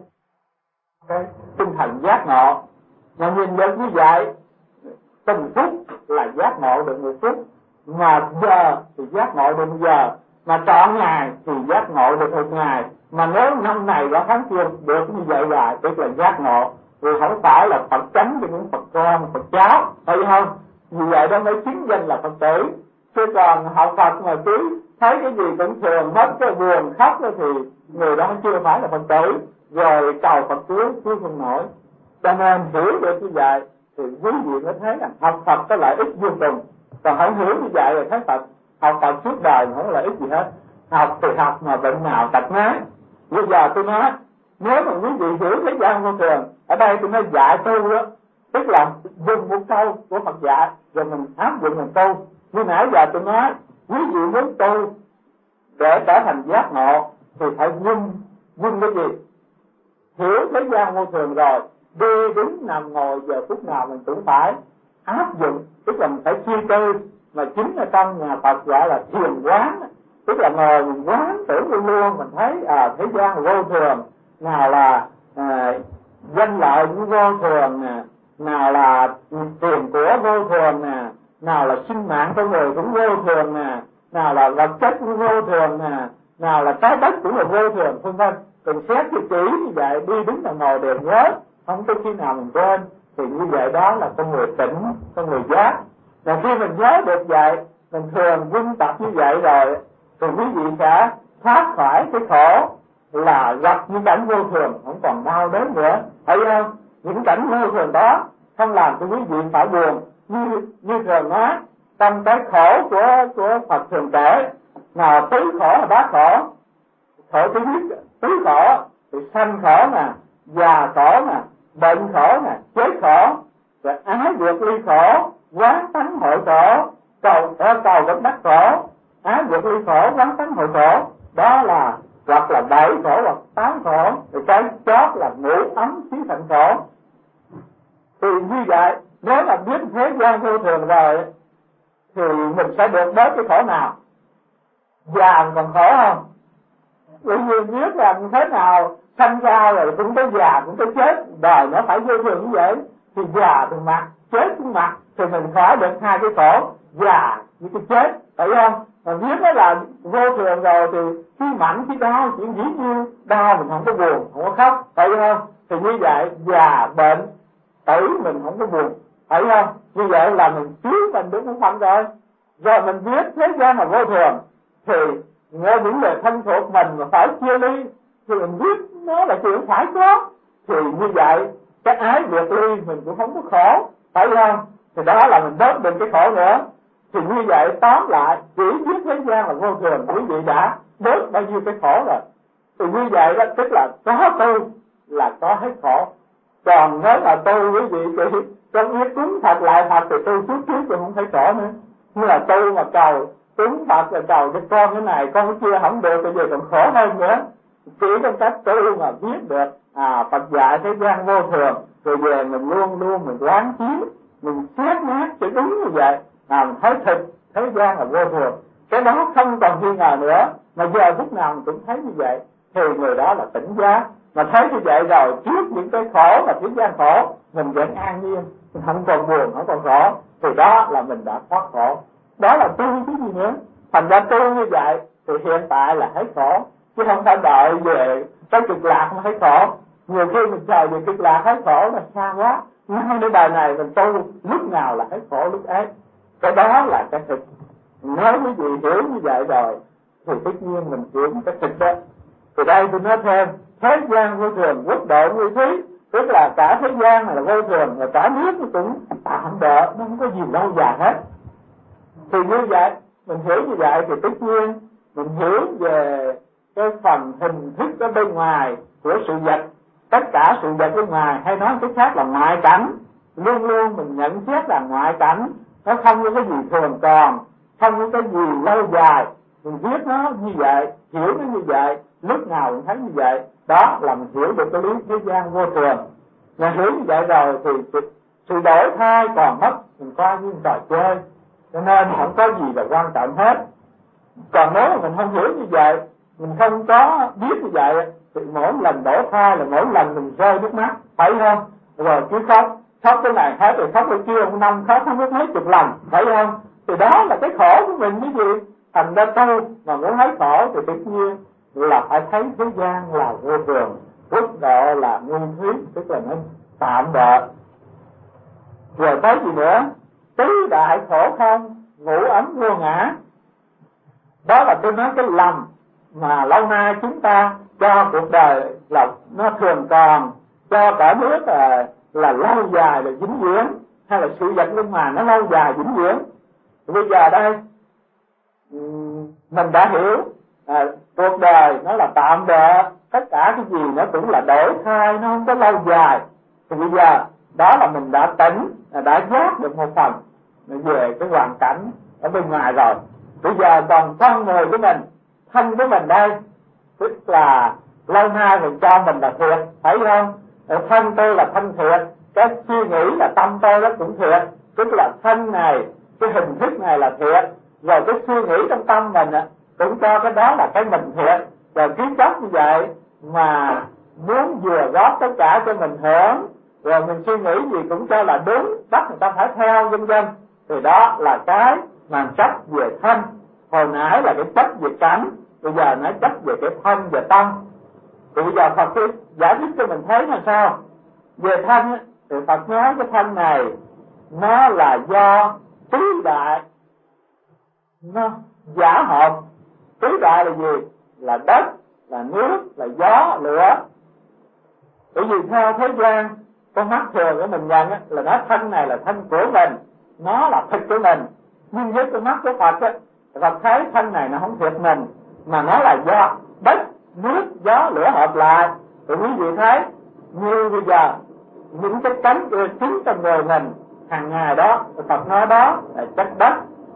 cái tinh thần giác ngộ. Mà nhìn được như vậy từng phút là giác ngộ được một phút, mà giờ thì giác ngộ được một giờ, mà trọn ngày thì giác ngộ được một ngày. Mà nếu năm này qua tháng kia được như vậy là tức là giác ngộ, thì không phải là Phật chánh cho những Phật con, Phật cháu, phải không? Vì vậy đó mới chính danh là Phật tử. Chứ còn học Phật mà cứ thấy cái gì cũng thường hết, cái buồn khóc thì người đó chưa phải là Phật tử, rồi cầu Phật cứu cứu không nổi. Cho nên hiểu được như vậy thì quý vị mới thấy rằng học Phật có lợi ích vô cùng. Còn không hiểu như vậy rồi thấy Phật học Phật suốt đời không có lợi ích gì hết. Học thì học mà bệnh nào tật nấy. Bây giờ tôi nói nếu mà quý vị hiểu thế gian vô thường, ở đây tôi nói dạy tu đó, tức là dùng một câu của Phật dạy rồi mình áp dụng mình tu. Như nãy giờ tôi nói quý vị muốn tu để trở thành giác ngộ thì phải vun vun cái gì? Hiểu thế gian vô thường rồi, đi đứng nằm ngồi giờ phút nào mình cũng phải áp dụng, tức là mình phải suy tư. Mà chính ở trong nhà Phật gọi là thiền quán, tức là ngồi mình quán tưởng luôn luôn, mình thấy à thế gian vô thường, nào là à, danh lợi cũng vô thường nè, nào là tiền của vô thường nè, nào là sinh mạng con người cũng vô thường nè, nào là vật chất cũng vô thường nè, nào là trái đất cũng là vô thường, vân vân. Cần xét cho kỹ như vậy, đi đứng là ngồi đều nhớ, không có khi nào mình quên. Thì như vậy đó là con người tỉnh, con người giác. Và khi mình nhớ được vậy, mình thường vun tập như vậy rồi thì quý vị sẽ thoát khỏi cái khổ là gặp những cảnh vô thường không còn đau đớn nữa, thấy không? Những cảnh vô thường đó không làm cho quý vị phải buồn. Như như thường nói trong cái khổ của của Phật thường kể là tứ khổ là bát khổ. Khổ thứ nhất tứ khổ thì sanh khổ nè, già khổ nè, bệnh khổ nè, chết khổ, rồi ái vượt ly khổ, quán tánh hội khổ, cầu cầu vẫn đắc khổ, ái vượt ly khổ, quán tánh hội khổ. Đó là hoặc là bảy khổ hoặc tám khổ, rồi cái chót là ngũ ấm xí thành khổ. Thì như vậy nếu mà biết thế gian vô thường rồi thì mình sẽ được bớt cái khổ nào? Già còn khổ không? Bởi vì biết là thế nào sanh ra rồi cũng có già cũng có chết, đời nó phải vô thường như vậy. Thì già thì mặt, chết cũng mặt, thì mình khỏi được hai cái khổ già với cái chết, phải không? Mà biết nó là vô thường rồi thì khi mạnh khi đau, chuyện dĩ nhiên đau mình không có buồn, không có khóc, phải không? Thì như vậy già bệnh tử mình không có buồn, phải không? Như vậy là mình chiếu mình được một phần rồi. Rồi mình biết thế gian là vô thường thì nghe những lời thân thuộc mình mà phải chia ly thì mình biết nó là chuyện phải có. Thì như vậy cái ái biệt ly mình cũng không có khổ, phải không? Thì đó là mình bớt được cái khổ nữa. Thì như vậy tóm lại chỉ biết thế gian là vô thường, quý vị đã bớt bao nhiêu cái khổ rồi. Thì như vậy đó tức là có tu là có hết khổ. Còn nếu mà tu quý vị chỉ trong biết cúng Phật lại Phật thì tu suốt kiếp thì không thấy khổ nữa. Như là tu mà cầu cúng Phật là cầu cho con cái này con cái kia không được thì giờ còn khổ hơn nữa. Chỉ trong cách tu mà biết được à Phật dạy thế gian vô thường, rồi về mình luôn luôn mình quán chiếu, mình xét nét cho đúng như vậy, à mình thấy thực thế gian là vô thường, cái đó không còn nghi ngờ nữa. Mà giờ phút nào mình cũng thấy như vậy thì người đó là tỉnh giác. Mà thấy như vậy rồi trước những cái khổ mà thế gian khổ mình vẫn an nhiên, không còn buồn, không còn khổ, thì đó là mình đã thoát khổ. Đó là tu chứ gì nữa. Thành ra tu như vậy thì hiện tại là hết khổ, chứ không phải đợi về cái cực lạc mà hết khổ. Nhiều khi mình chờ về cực lạc hết khổ là xa quá. Ngay đến đời này mình tu lúc nào là hết khổ lúc ấy. Cái đó là cái thực. Nếu quý vị hiểu như vậy rồi thì tất nhiên mình chịu cái thực đó. Từ đây tôi nói thêm, thế gian vô thường, quốc độ nguyên thúy, tức là cả thế gian này là vô thường, và cả nước nó cũng tạm bợ, nó không có gì lâu dài hết. Thì như vậy, mình hiểu như vậy thì tất nhiên mình hiểu về cái phần hình thức ở bên ngoài của sự vật. Tất cả sự vật bên ngoài, hay nói cái khác là ngoại cảnh, luôn luôn mình nhận xét là ngoại cảnh, nó không có cái gì thường còn, không có cái gì lâu dài. Mình viết nó như vậy, hiểu nó như vậy, lúc nào mình thấy như vậy. Đó là mình hiểu được cái lý thế gian vô thường. Mà hiểu như vậy rồi thì sự đổi thay còn mất, mình coi như trò chơi, cho nên không có gì là quan trọng hết. Còn nếu mà mình không hiểu như vậy, mình không có biết như vậy, thì mỗi lần đổi thay là mỗi lần mình rơi nước mắt, phải không? Rồi cứ khóc, khóc cái này hết rồi khóc cái kia, một năm khóc không biết mấy chục lần, phải không? Thì đó là cái khổ của mình cái gì. Thành ra tu mà muốn thấy khổ thì tất nhiên là phải thấy thế gian là vô thường, quốc độ là nguyên thúy, tức là nó tạm bợ. Rồi tới gì nữa? Tứ đại khổ không, ngũ ấm vô ngã. Đó là tôi nói cái lầm mà lâu nay chúng ta cho cuộc đời là nó thường còn, cho cả nước là, là lâu dài là vĩnh viễn, hay là sự vật bên ngoài nó lâu dài vĩnh viễn. Bây giờ đây mình đã hiểu à, cuộc đời nó là tạm bợ, tất cả cái gì nó cũng là đổi thay, nó không có lâu dài. Thì bây giờ đó là mình đã tỉnh, đã giác được một phần về cái hoàn cảnh ở bên ngoài rồi. Bây giờ còn con người của mình, thân của mình đây, tức là lâu nay mình cho mình là thiệt, thấy không? Thân tôi là thân thiệt, cái suy nghĩ là tâm tôi đó cũng thiệt, tức là thân này, cái hình thức này là thiệt, rồi cái suy nghĩ trong tâm mình cũng cho cái đó là cái mình thiệt. Rồi cứ chấp như vậy mà muốn vừa góp tất cả cho mình hưởng, rồi mình suy nghĩ gì cũng cho là đúng, bắt người ta phải theo, vân vân. Thì đó là cái mà chấp về thân. Hồi nãy là cái chấp về cảnh, bây giờ nó chấp về cái thân và tâm. Thì bây giờ Phật cứ giải thích cho mình thấy là sao? Về thân thì Phật nói cái thân này nó là do tứ đại nó giả hợp. Tứ đại là gì? Là đất, là nước, là gió, lửa. Bởi vì theo thế gian, con mắt thường của mình nhận là nó thân này là thân của mình, nó là thịt của mình. Nhưng với con mắt của Phật á, Phật thấy thân này nó không thiệt mình, mà nó là do đất, nước, gió, lửa hợp lại. Thì quý vị thấy như bây giờ những cái cánh trứng trong người mình hàng ngày đó, Phật nói đó là chất đất,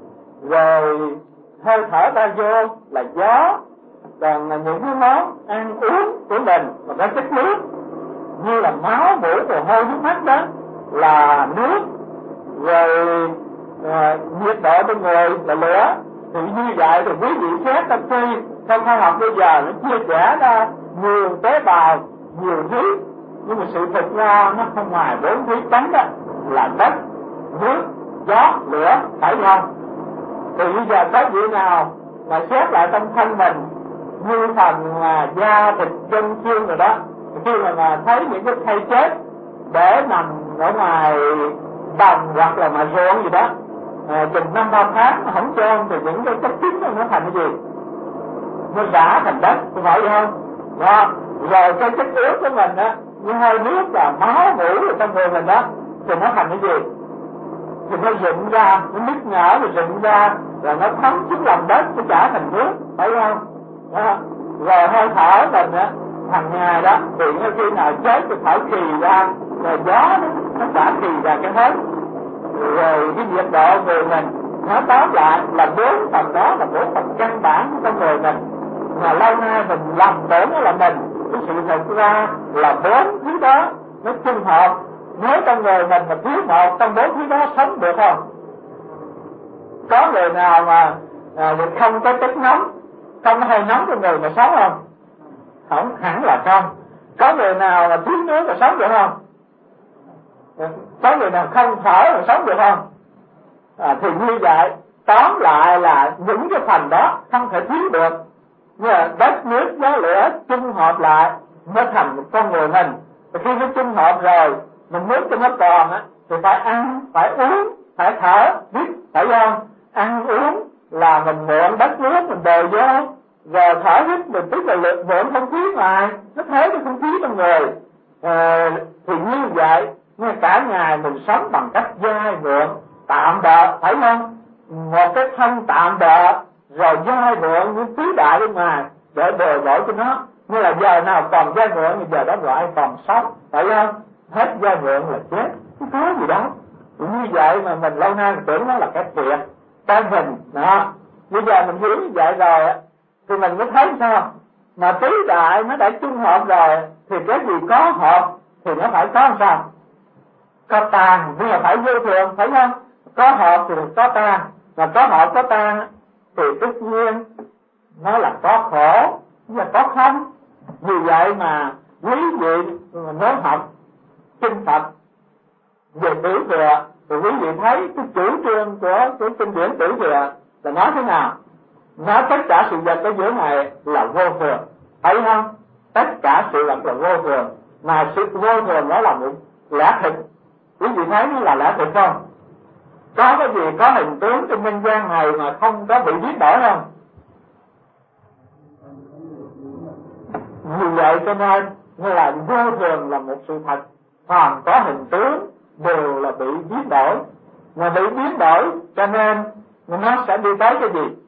rồi hơi thở ra vô là gió, còn là những cái món ăn uống của mình mà có chất nước, như là máu, mũi, mồ hôi, nước mắt đó là nước, rồi à, nhiệt độ trong người là lửa. Thì như vậy thì quý vị xét trong khi trong khoa học bây giờ nó chia sẻ ra nhiều tế bào, nhiều thứ, nhưng mà sự thực ra nó không ngoài bốn thứ trắng đó là đất, nước, gió, lửa, phải không? Thì bây giờ có vị nào mà xét lại trong thân mình như phần là da thịt chân xương rồi đó, khi mà, mà thấy những cái thây chết để nằm ở ngoài đồng hoặc là ngoài ruộng gì đó à, chừng năm ba tháng mà không chôn thì những cái chất chính nó thành cái gì? Nó rã thành đất, có phải không? Đó. Rồi cái chất yếu của mình á, như hơi nước là máu mũi ở trong người mình đó, thì nó thành cái gì? Thì nó dựng ra, nó nứt nở rồi dựng ra, rồi nó thấm xuống lòng đất, nó trả thành nước, phải không? Đó. Rồi hơi thở mình á, hàng ngày đó, thì khi nào chết thì thở khì ra, rồi gió đó, nó xả khì ra cái hết. Rồi cái nhiệt độ người mình, nó tóm lại là bốn phần đó là bốn phần căn bản của con người mình. Mà lâu nay mình lầm tưởng là mình, cái sự thật ra là bốn thứ đó nó chung hợp. Nếu trong người mình mà thiếu một trong bốn thứ đó sống được không? Có người nào mà à, không có chất nóng, không có hơi nóng trong người mà sống không? Không, hẳn là không. Có người nào mà thiếu nước mà sống được không? Có người nào không thở mà sống được không? À, thì như vậy tóm lại là những cái phần đó không thể thiếu được. Nhưng mà đất, nước, gió, lửa chung hợp lại mới thành một con người mình. Và khi nó chung hợp rồi, mình muốn cho nó còn á thì phải ăn, phải uống, phải thở, biết phải không? Ăn uống là mình mượn đất nước mình đòi vô, rồi thở hít mình tức là lực vượng không khí ngoài, nó thế cái không khí trong người. À, thì như vậy ngay cả ngày mình sống bằng cách dai vượng tạm bợ, phải không? Một cái thân tạm bợ rồi dai vượng những tứ đại bên ngoài để bồi bổ cho nó, như là giờ nào còn dai vượng thì giờ đó gọi còn sống, phải không? Hết dai vượng là chết, không có gì đâu. Như vậy mà mình lâu nay mình tưởng nó là cái thiệt cái mình đó. Bây giờ mình hiểu như vậy rồi thì mình mới thấy sao mà tứ đại nó đã chung hợp rồi thì cái gì có hợp thì nó phải có sao, có tan, nhưng mà phải vô thường, phải không? Có hợp thì có tan, mà có hợp có tan thì tất nhiên nó là có khổ, nó là có không. Vì vậy mà quý vị nói học kinh Phật về tử thừa thì quý vị thấy cái chủ trương của cái kinh điển tử thừa là nói thế nào? Nói tất cả sự vật ở giữa này là vô thường, thấy không? Tất cả sự vật là vô thường, mà sự vô thường đó là một lẽ thực. Quý vị thấy nó là lẽ thực không? Có cái gì có hình tướng trên nhân gian này mà không có bị biến đổi không? Vì vậy cho nên như là vô thường là một sự thật, hoàn có hình tướng đều là bị biến đổi, mà bị biến đổi cho nên nó sẽ đi tới cái gì?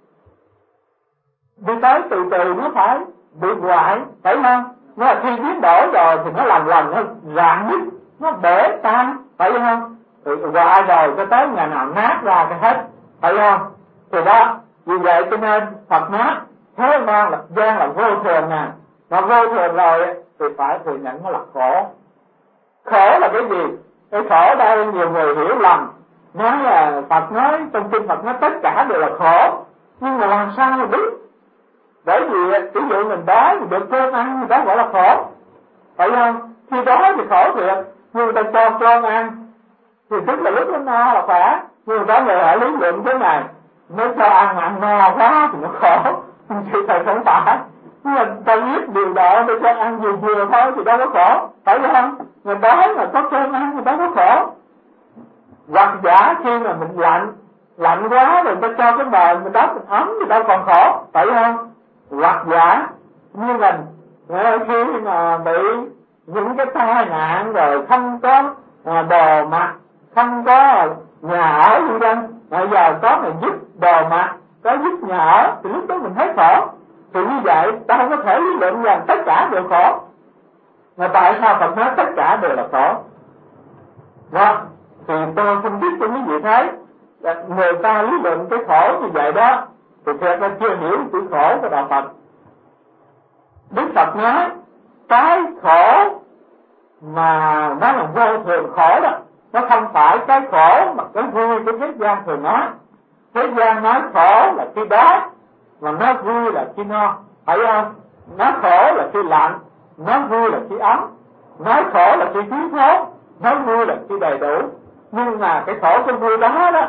Đi tới từ từ nó phải bị hoại, phải không? Nó là khi biến đổi rồi thì nó lần lần nó rạn nứt, nó bể tan, phải không? Thì hoại rồi cho tới ngày nào nát ra cái hết, phải không? Thì đó, vì vậy cho nên Phật nói thế gian là gian là vô thường nè, mà vô thường rồi thì phải thừa nhận nó là khổ. Khổ là cái gì? Cái khổ đây nhiều người hiểu lầm, nói là Phật nói trong kinh Phật nói tất cả đều là khổ, nhưng mà làm sao mà biết? Bởi vì ví dụ mình đói mình được cơm ăn thì đó gọi là khổ, phải không? Khi đói thì khổ thiệt, nhưng người ta cho cơm ăn thì tức là lúc nó no là khỏe. Nhưng có người ở lý luận thế này, nếu cho ăn mà ăn no quá thì nó khổ, sự thật không phải. Nhưng mà ta biết điều đó, để cho ăn vừa vừa thôi thì đâu có khổ, phải không? Người đói mà có cơm ăn thì đâu có khổ. Hoặc giả khi mà mình lạnh lạnh quá rồi ta cho cái bờ mình đắp mình ấm thì đâu còn khổ, phải không? Hoặc giả như mình khi mà bị những cái tai nạn rồi không có đồ mặc, không có nhà ở gì đâu, bây giờ có người giúp đồ mặc, có giúp nhà ở thì lúc đó mình thấy khổ. Thì như vậy ta không có thể lý luận rằng tất cả đều khổ. Mà tại sao Phật nói tất cả đều là khổ? Đó, thì tôi không biết cho quý vị thấy người ta lý luận cái khổ như vậy đó thì thiệt là chưa hiểu chữ khổ của đạo Phật. Đức Phật nói cái khổ mà nó là vô thường khổ đó, nó không phải cái khổ mà cái vui của thế gian thường nói. Thế gian nói khổ là khi đói, mà nó vui là khi no, phải không? Nó khổ là khi lạnh, nó vui là khi ấm. Nói khổ là khi thiếu thốn, nói vui là khi đầy đủ. Nhưng mà cái khổ cái vui đó đó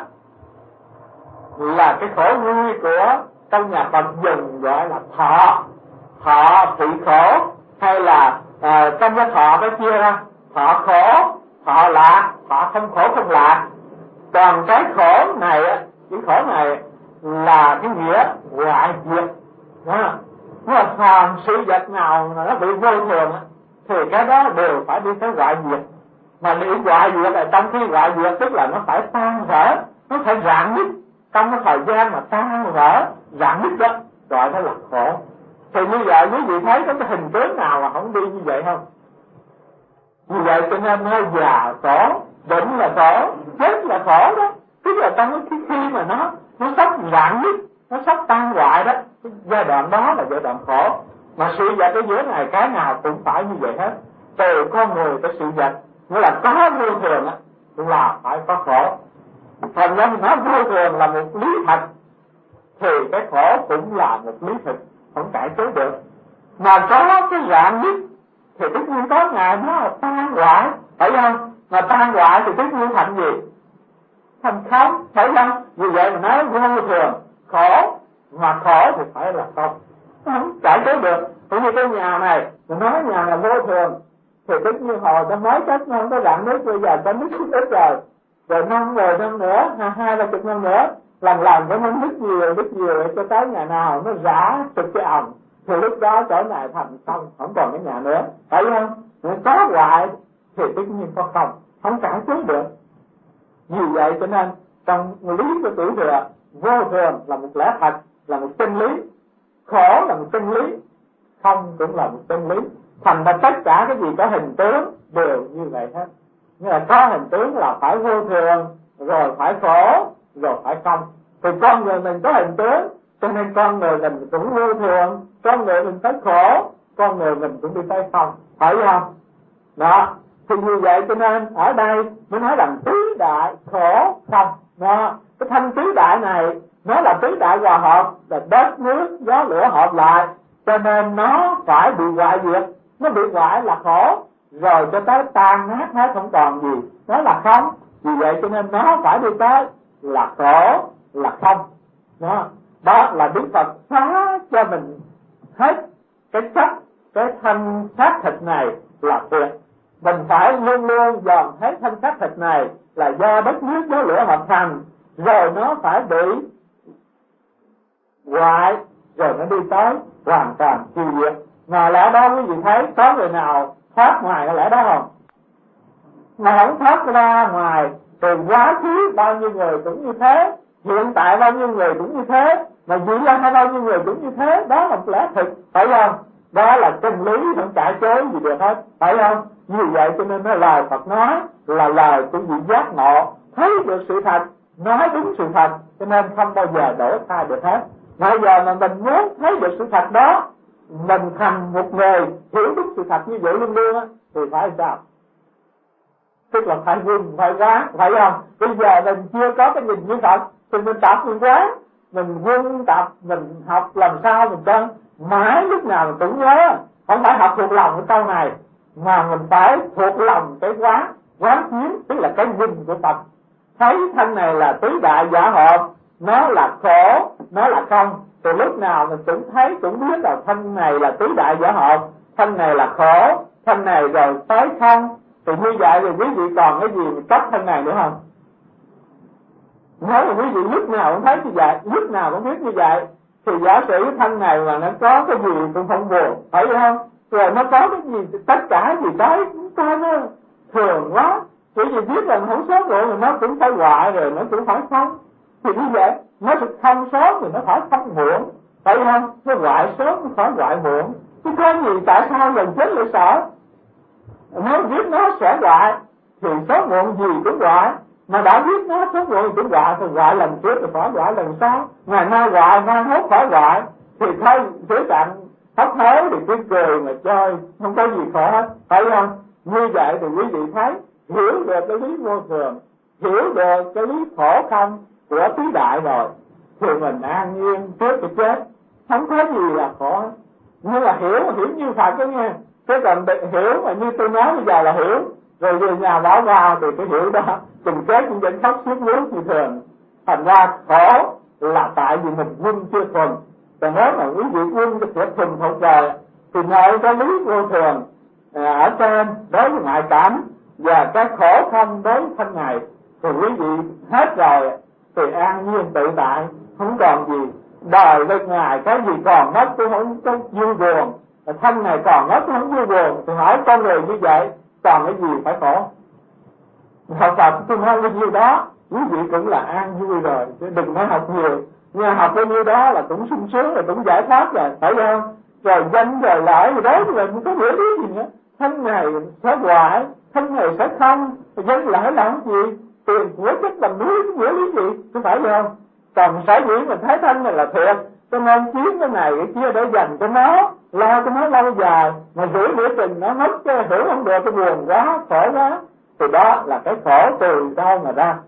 là cái khổ vui của trong nhà Phật dùng gọi là thọ, thọ thị khổ, hay là à, trong cái thọ cái chia ra thọ khổ, thọ lạc, thọ không khổ không lạc. Còn cái khổ này, cái khổ này là cái nghĩa hoại diệt. Đó, nó là phàm sự vật nào mà nó bị vô thường thì cái đó đều phải đi tới hoại diệt. Mà đi hoại diệt là trong khi hoại diệt tức là nó phải tan vỡ, nó phải rạn nứt. Trong cái thời gian mà tan vỡ, rạn nứt đó, gọi đó là khổ. Thì như vậy quý vị thấy có cái hình tướng nào mà không đi như vậy không? Như vậy cho nên nói già khổ, bệnh là khổ, chết là khổ đó. Tức là trong cái khi mà nó nó sắp rạn nứt, nó sắp tan hoại đó, cái giai đoạn đó là giai đoạn khổ. Mà sự vật ở giữa này cái nào cũng phải như vậy hết, từ con người tới sự vật, nghĩa là có vô thường á là phải có khổ. Thành ra nó vô thường là một lý thật thì cái khổ cũng là một lý thực, không cải chối được. Mà có cái rạn nứt thì tất nhiên có ngày nó là tan hoại, phải không? Mà tan hoại thì tất nhiên thành gì? Thành không, phải không? Vì vậy mà nói vô thường khổ, mà khổ thì phải là không, không cải chối được. Cũng như cái nhà này, mình nói nhà là vô thường thì tất nhiên hồi ta mới cất nó không có rạn nứt, bây giờ có nứt chút ít rồi rồi năm rồi năm nữa, hai hai ba chục năm nữa, lần lần cái nó nứt nhiều nứt nhiều cho tới ngày nào nó rã sụp cái ồng, thì lúc đó chỗ này thành không, không còn cái nhà nữa, phải không? Nếu có hoại thì tất nhiên có không, không cải chối được. Vì vậy cho nên trong lý của tiểu thừa, vô thường là một lẽ thật, là một chân lý, khổ là một chân lý, không cũng là một chân lý. Thành ra tất cả cái gì có hình tướng đều như vậy hết. Nghĩa là có hình tướng là phải vô thường, rồi phải khổ, rồi phải không. Thì con người mình có hình tướng, cho nên con người mình cũng vô thường, con người mình tới khổ, con người mình cũng đi tới không, phải không? Đó, thì như vậy cho nên ở đây mới nói rằng tứ đại khổ không. Đó, cái thanh tứ đại này nó là tứ đại hòa hợp, là đất nước gió lửa hợp lại, cho nên nó phải bị hoại diệt. Nó bị hoại là khổ, rồi cho tới tan nát hết không còn gì, nó là không. Vì vậy cho nên nó phải đi tới là khổ, là không. Đó, đó là Đức Phật phá cho mình hết cái chất, cái thân xác thịt này là thiệt. Mình phải luôn luôn dòm thấy thân xác thịt này là do đất nước gió lửa hợp thành, rồi nó phải bị hoại, rồi nó đi tới hoàn toàn tiêu diệt. Mà lẽ đó quý vị thấy có người nào thoát ngoài cái lẽ đó không? Mà không thoát ra ngoài, từ quá khứ bao nhiêu người cũng như thế, hiện tại bao nhiêu người cũng như thế, mà vị lai hay bao nhiêu người cũng như thế. Đó là một lẽ thực, phải không? Đó là chân lý, không cãi chối gì được hết, phải không? Như vậy cho nên nói lời Phật nói là lời của vị giác ngộ, thấy được sự thật, nói đúng sự thật, cho nên không bao giờ đổ sai được hết. Bây giờ mà mình muốn thấy được sự thật đó, mình thành một người hiểu đúng sự thật như vậy luôn luôn á, thì phải sao? Tức là phải quân, phải quán, phải không? Bây giờ mình chưa có cái nhìn như Phật thì mình tập mình quán, mình quân tập, mình học làm sao mình cho mãi lúc nào mình cũng nhớ. Không phải học thuộc lòng cái câu này, mà mình phải thuộc lòng cái quán, quán chiếu, tức là cái nhìn của Phật. Thấy thân này là tứ đại giả hợp, nó là khổ, nó là không. Từ lúc nào mình cũng thấy, cũng biết là thân này là tứ đại giả hợp, thân này là khổ, thân này rồi tới không. Thì như vậy thì quý vị còn cái gì mà cấp thân này nữa không? Nếu mà quý vị lúc nào cũng thấy như vậy, lúc nào cũng biết như vậy, thì giả sử thân này mà nó có cái gì cũng không buồn, phải không? Rồi nó có cái gì, tất cả gì cái chúng ta nó thường quá, chỉ vì biết là không sót rồi thì nó cũng phải hoại, rồi nó cũng phải không. Thì như vậy, nó được không sót thì nó phải không muộn, phải không? Nó hoại sớm, nó phải hoại muộn. Chứ có gì tại sao lần chết lại sợ? Nếu biết nó sẽ hoại thì sớm muộn gì cũng hoại, mà đã biết nó sớm muộn cũng hoại, thì hoại lần trước thì phải hoại lần sau, ngày nay hoại mai mốt phải hoại, thì thôi thế trạng hấp hối thì cứ cười mà chơi, không có gì khổ hết, phải không? Như vậy thì quý vị thấy hiểu được cái lý vô thường, hiểu được cái lý khổ không của tứ đại rồi, thì mình an nhiên trước cái chết, không có gì là khổ. Như là hiểu hiểu như Phật đó nghe. Thế còn hiểu mà như tôi nói bây giờ là hiểu, rồi về nhà bảo vào thì cái hiểu đó từng chết cũng vẫn khóc suốt nước như thường. Thành ra khổ là tại vì mình quân chưa thuần. Còn nếu mà quý vị quân sẽ thuần thuộc rồi, thì nhờ cái lý vô thường à, ở trên đối với ngoại cảm, và cái khổ không đối với thân này, thì quý vị hết rồi thì an nhiên tự tại, không còn gì. Đời bên ngoài cái gì còn mất cũng không có vui buồn, thân này còn mất cũng không vui buồn, thì hỏi con người như vậy còn cái gì phải khổ? Học Phật tôi nói bao nhiêu đó quý vị cũng là an vui rồi, chứ đừng nói học nhiều. Nhưng học bao nhiêu đó là cũng sung sướng rồi, cũng giải thoát rồi, phải không? Rồi danh rồi lợi gì đó thì mình có nghĩa lý gì nữa. Thân này sẽ hoại, thân này sẽ không, danh lợi là cái gì? Tiền của chất làm núi có nghĩa lý gì? Chứ phải không? Còn sở dĩ mình thấy thân này là thiệt, cho nên chiến cái này cái kia để dành cho nó, lo cho nó lâu dài, mà rủi nửa chừng nó mất cái hiểu không được, cái buồn quá, khổ quá, thì đó là cái khổ từ đâu mà ra.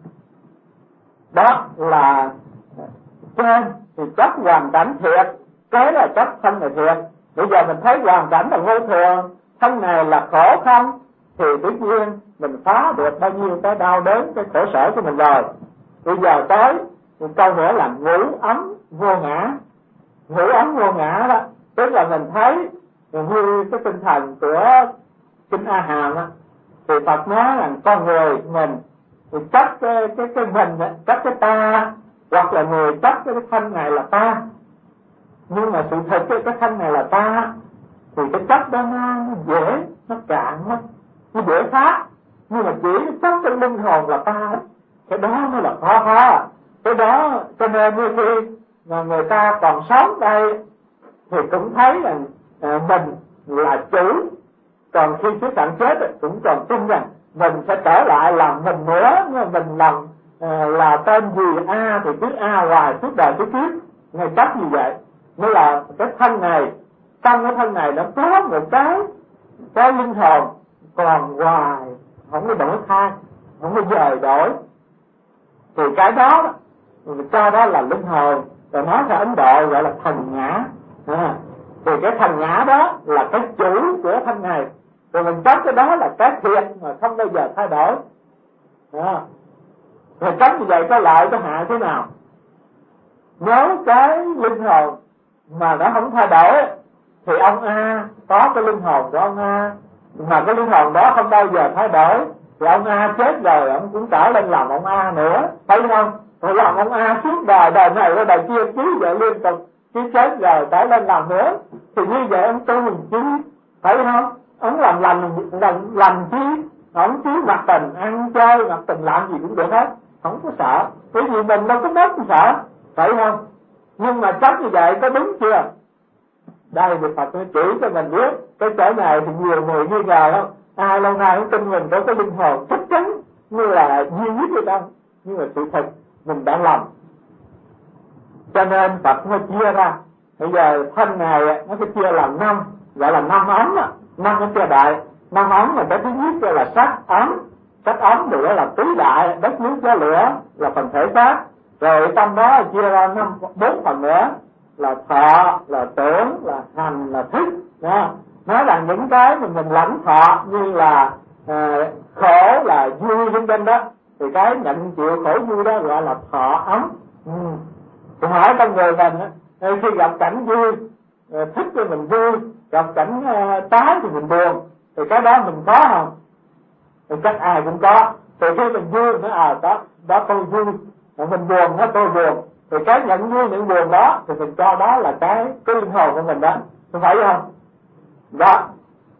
Đó là trên thì chấp hoàn cảnh thiệt, cái là chấp thân này thiệt. Bây giờ mình thấy hoàn cảnh là vô thường, thân này là khổ không, thì tự nhiên mình phá được bao nhiêu cái đau đớn, cái khổ sở của mình rồi. Bây giờ tới một câu nữa là ngũ ấm vô ngã. Ngũ ấm vô ngã đó, tức là mình thấy như cái tinh thần của Kinh A Hàm á, thì Phật nói rằng con người mình thì chấp cái cái cái mình, chấp cái ta, hoặc là người chấp cái thân này là ta. Nhưng mà sự thật cái, cái thân này là ta thì cái chấp đó nó, nó dễ, nó cạn mất, nó dễ phá. Nhưng mà chỉ chấp cái linh hồn là ta, cái đó mới là khó phá. Cái đó cho nên như khi mà người ta còn sống đây thì cũng thấy rằng à, mình là chủ, còn khi cái cảnh chết cũng còn tin rằng mình sẽ trở lại làm mình nữa. Mình làm à, là tên gì A thì cứ A hoài suốt đời suốt kiếp, ngày chấp như vậy. Mới là cái thân này, trong cái thân này nó có một cái cái linh hồn còn hoài, không có đổi thay, không có dời đổi. Thì cái đó mình cho đó là linh hồn, rồi nói theo Ấn Độ gọi là thần ngã. À, thì cái thần ngã đó là cái chủ của thân này, rồi mình chấp cái đó là cái thiệt mà không bao giờ thay đổi. À, rồi chấp như vậy có lợi có hại thế nào? Nếu cái linh hồn mà nó không thay đổi thì ông A có cái linh hồn của ông A, mà cái linh hồn đó không bao giờ thay đổi, thì ông A chết rồi ông cũng trở lên làm ông A nữa, thấy không? Rồi làm ông A suốt đời, đời này qua đời kia cứ vậy liên tục, cứ chết rồi trở lên làm nữa. Thì như vậy ông tu mình chứ, thấy không? Ông làm lành làm lành chứ, ông cứ mặc tình ăn chơi, mặc tình làm gì cũng được hết, không có sợ, bởi vì mình đâu có mất sợ, thấy không? Nhưng mà chấp như vậy có đúng chưa? Đây Đức Phật nó chỉ cho mình biết cái chỗ này thì nhiều người nghi ngờ lắm. Ai lâu nay cũng tin mình có cái linh hồn chắc chắn như là duy nhất ở đâu, nhưng mà sự thật mình đã lầm. Cho nên Phật nó chia ra. Bây giờ thân này nó sẽ chia làm năm, gọi là năm ấm, năm cái chia đại. Năm ấm là cái thứ nhất gọi là sắc ấm. Sắc ấm thì đó là tứ đại, đất nước gió lửa là phần thể xác. Rồi trong đó chia ra năm bốn phần nữa là thọ, là tưởng, là hành, là thức. Đó. Nói là những cái mà mình lãnh thọ như là à, khổ là vui vân vân đó, thì cái nhận chịu khổ vui đó gọi là thọ ấm. Ừ. Thì hỏi con người mình á, khi gặp cảnh vui thích thì mình vui, gặp cảnh uh, tái thì mình buồn, thì cái đó mình có không? Thì chắc ai cũng có. Thì khi mình vui nó à đó đó tôi vui, mình buồn nó tôi buồn, thì cái nhận vui nhận buồn đó thì mình cho đó là cái cái linh hồn của mình đó, không phải không? Đó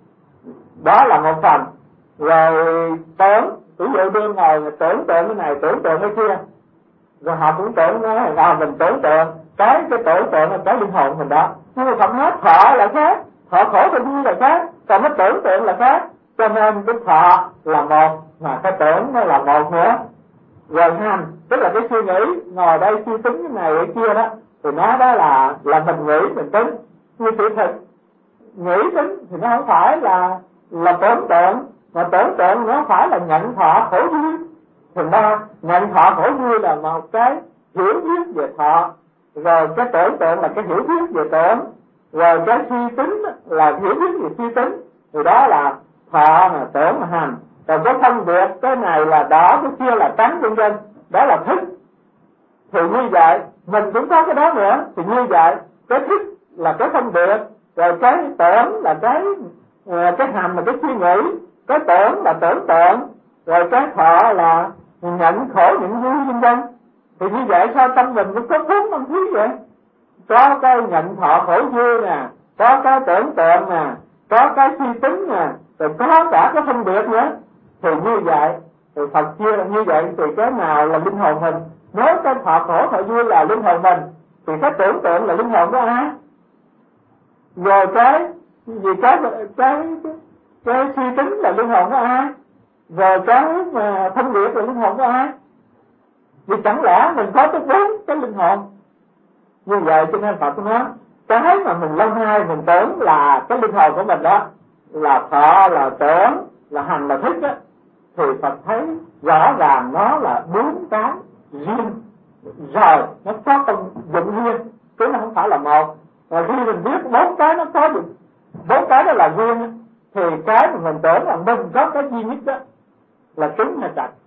đó là một phần. Rồi tưởng, ví dụ đêm ngồi tưởng tượng cái này tưởng tượng cái kia, rồi họ cũng tưởng nói à mình tưởng tượng cái cái tưởng tượng là cái linh hồn của mình đó. Nhưng mà Phật nói thọ là khác, thọ khổ thì vui là khác, còn nó tưởng tượng là khác. Cho nên cái thọ là một mà cái tưởng nó là một nữa. Rồi hành tức là cái suy nghĩ, ngồi đây suy tính cái này cái kia đó, thì nó đó là là mình nghĩ mình tính. Như sự thật nghĩ tính thì nó không phải là là tưởng tượng, mà tưởng tượng nó phải là nhận thọ khổ vui. Thành ra nhận thọ khổ vui là một cái hiểu biết về thọ, rồi cái tưởng tượng là cái hiểu biết về tưởng, rồi cái suy tính là hiểu biết về suy tính. Thì đó là thọ là tưởng là hành. Còn cái phân biệt cái này là đỏ, cái kia là trắng vân vân, đó là thức. Thì như vậy mình cũng có cái đó nữa. Thì như vậy cái thức là cái phân biệt, rồi cái tưởng là cái cái hành là cái suy nghĩ, cái tưởng là tưởng tượng, rồi cái thọ là nhận khổ nhận vui vân vân. Thì như vậy sao tâm mình cũng có bốn năm thứ vậy? Có cái nhận thọ khổ vui nè, có cái tưởng tượng nè, có cái suy tính nè, rồi có cả cái phân biệt nữa. Thì như vậy thì Phật chia là như vậy, thì cái nào là linh hồn mình? Nếu cái thọ khổ thọ vui là linh hồn mình, thì cái tưởng tượng là linh hồn của ai? Rồi cái vì cái cái cái, cái suy tính là linh hồn của ai? Rồi cái mà phân biệt là linh hồn của ai? Vì chẳng lẽ mình có tới bốn cái linh hồn? Như vậy cho nên Phật nói cái mà mình lâu nay mình tưởng là cái linh hồn của mình đó là thọ, là tưởng, là hành, là thức á, thì Phật thấy rõ ràng nó là bốn cái riêng rồi, nó có công dụng riêng chứ nó không phải là một. Và khi mình biết bốn cái nó có dụng, bốn cái đó là riêng, thì cái mà mình tưởng là mình có cái duy nhất đó là cứng hay chặt,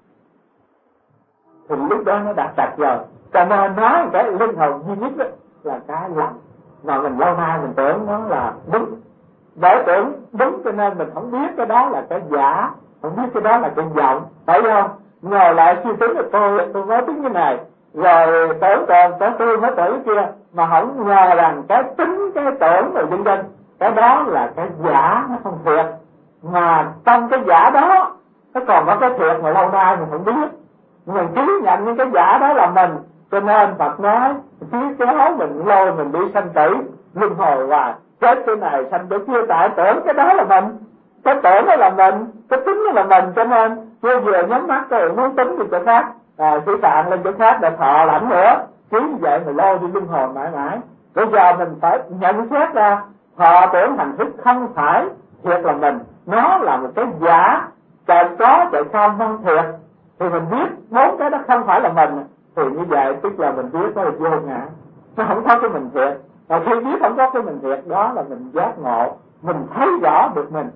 thì lúc đó nó đã chặt rồi. Cho nên nói cái linh hồn duy nhất đó là cái lành, mà mình lâu nay mình tưởng nó là đúng. Bởi tưởng đúng cho nên mình không biết cái đó là cái giả, không biết cái đó là cái vọng, phải không? ngồi lại suy tính là tôi tôi nói tính như này, rồi tưởng tượng có tôi nói tưởng kia, mà không ngờ rằng cái tính cái tưởng rồi vân vân, cái đó là cái giả, nó không thiệt. Mà trong cái giả đó nó còn có cái thiệt mà lâu nay mình không biết, mình cứ nhận những cái giả đó là mình. Cho nên Phật nói cứ kéo mình lôi mình đi sanh tử luân hồi hoài, chết cái này sanh cái kia, tại tưởng cái đó là mình, cái tưởng đó là mình, cái tính đó là mình. Cho nên chưa vừa nhắm mắt rồi muốn tính thì chỗ khác, à, sử phạm lên chỗ khác để thọ lãnh nữa, cứ như vậy mà lôi đi luân hồi mãi mãi. Bây giờ mình phải nhận xét ra thọ tưởng hành thức không phải thiệt là mình, nó là một cái giả, chạy có chạy không không thiệt. Thì mình biết bốn cái đó không phải là mình, thì như vậy tức là mình biết nó là vô ngã, nó không có cái mình thiệt. Và khi biết không có cái mình thiệt đó là mình giác ngộ, mình thấy rõ được mình.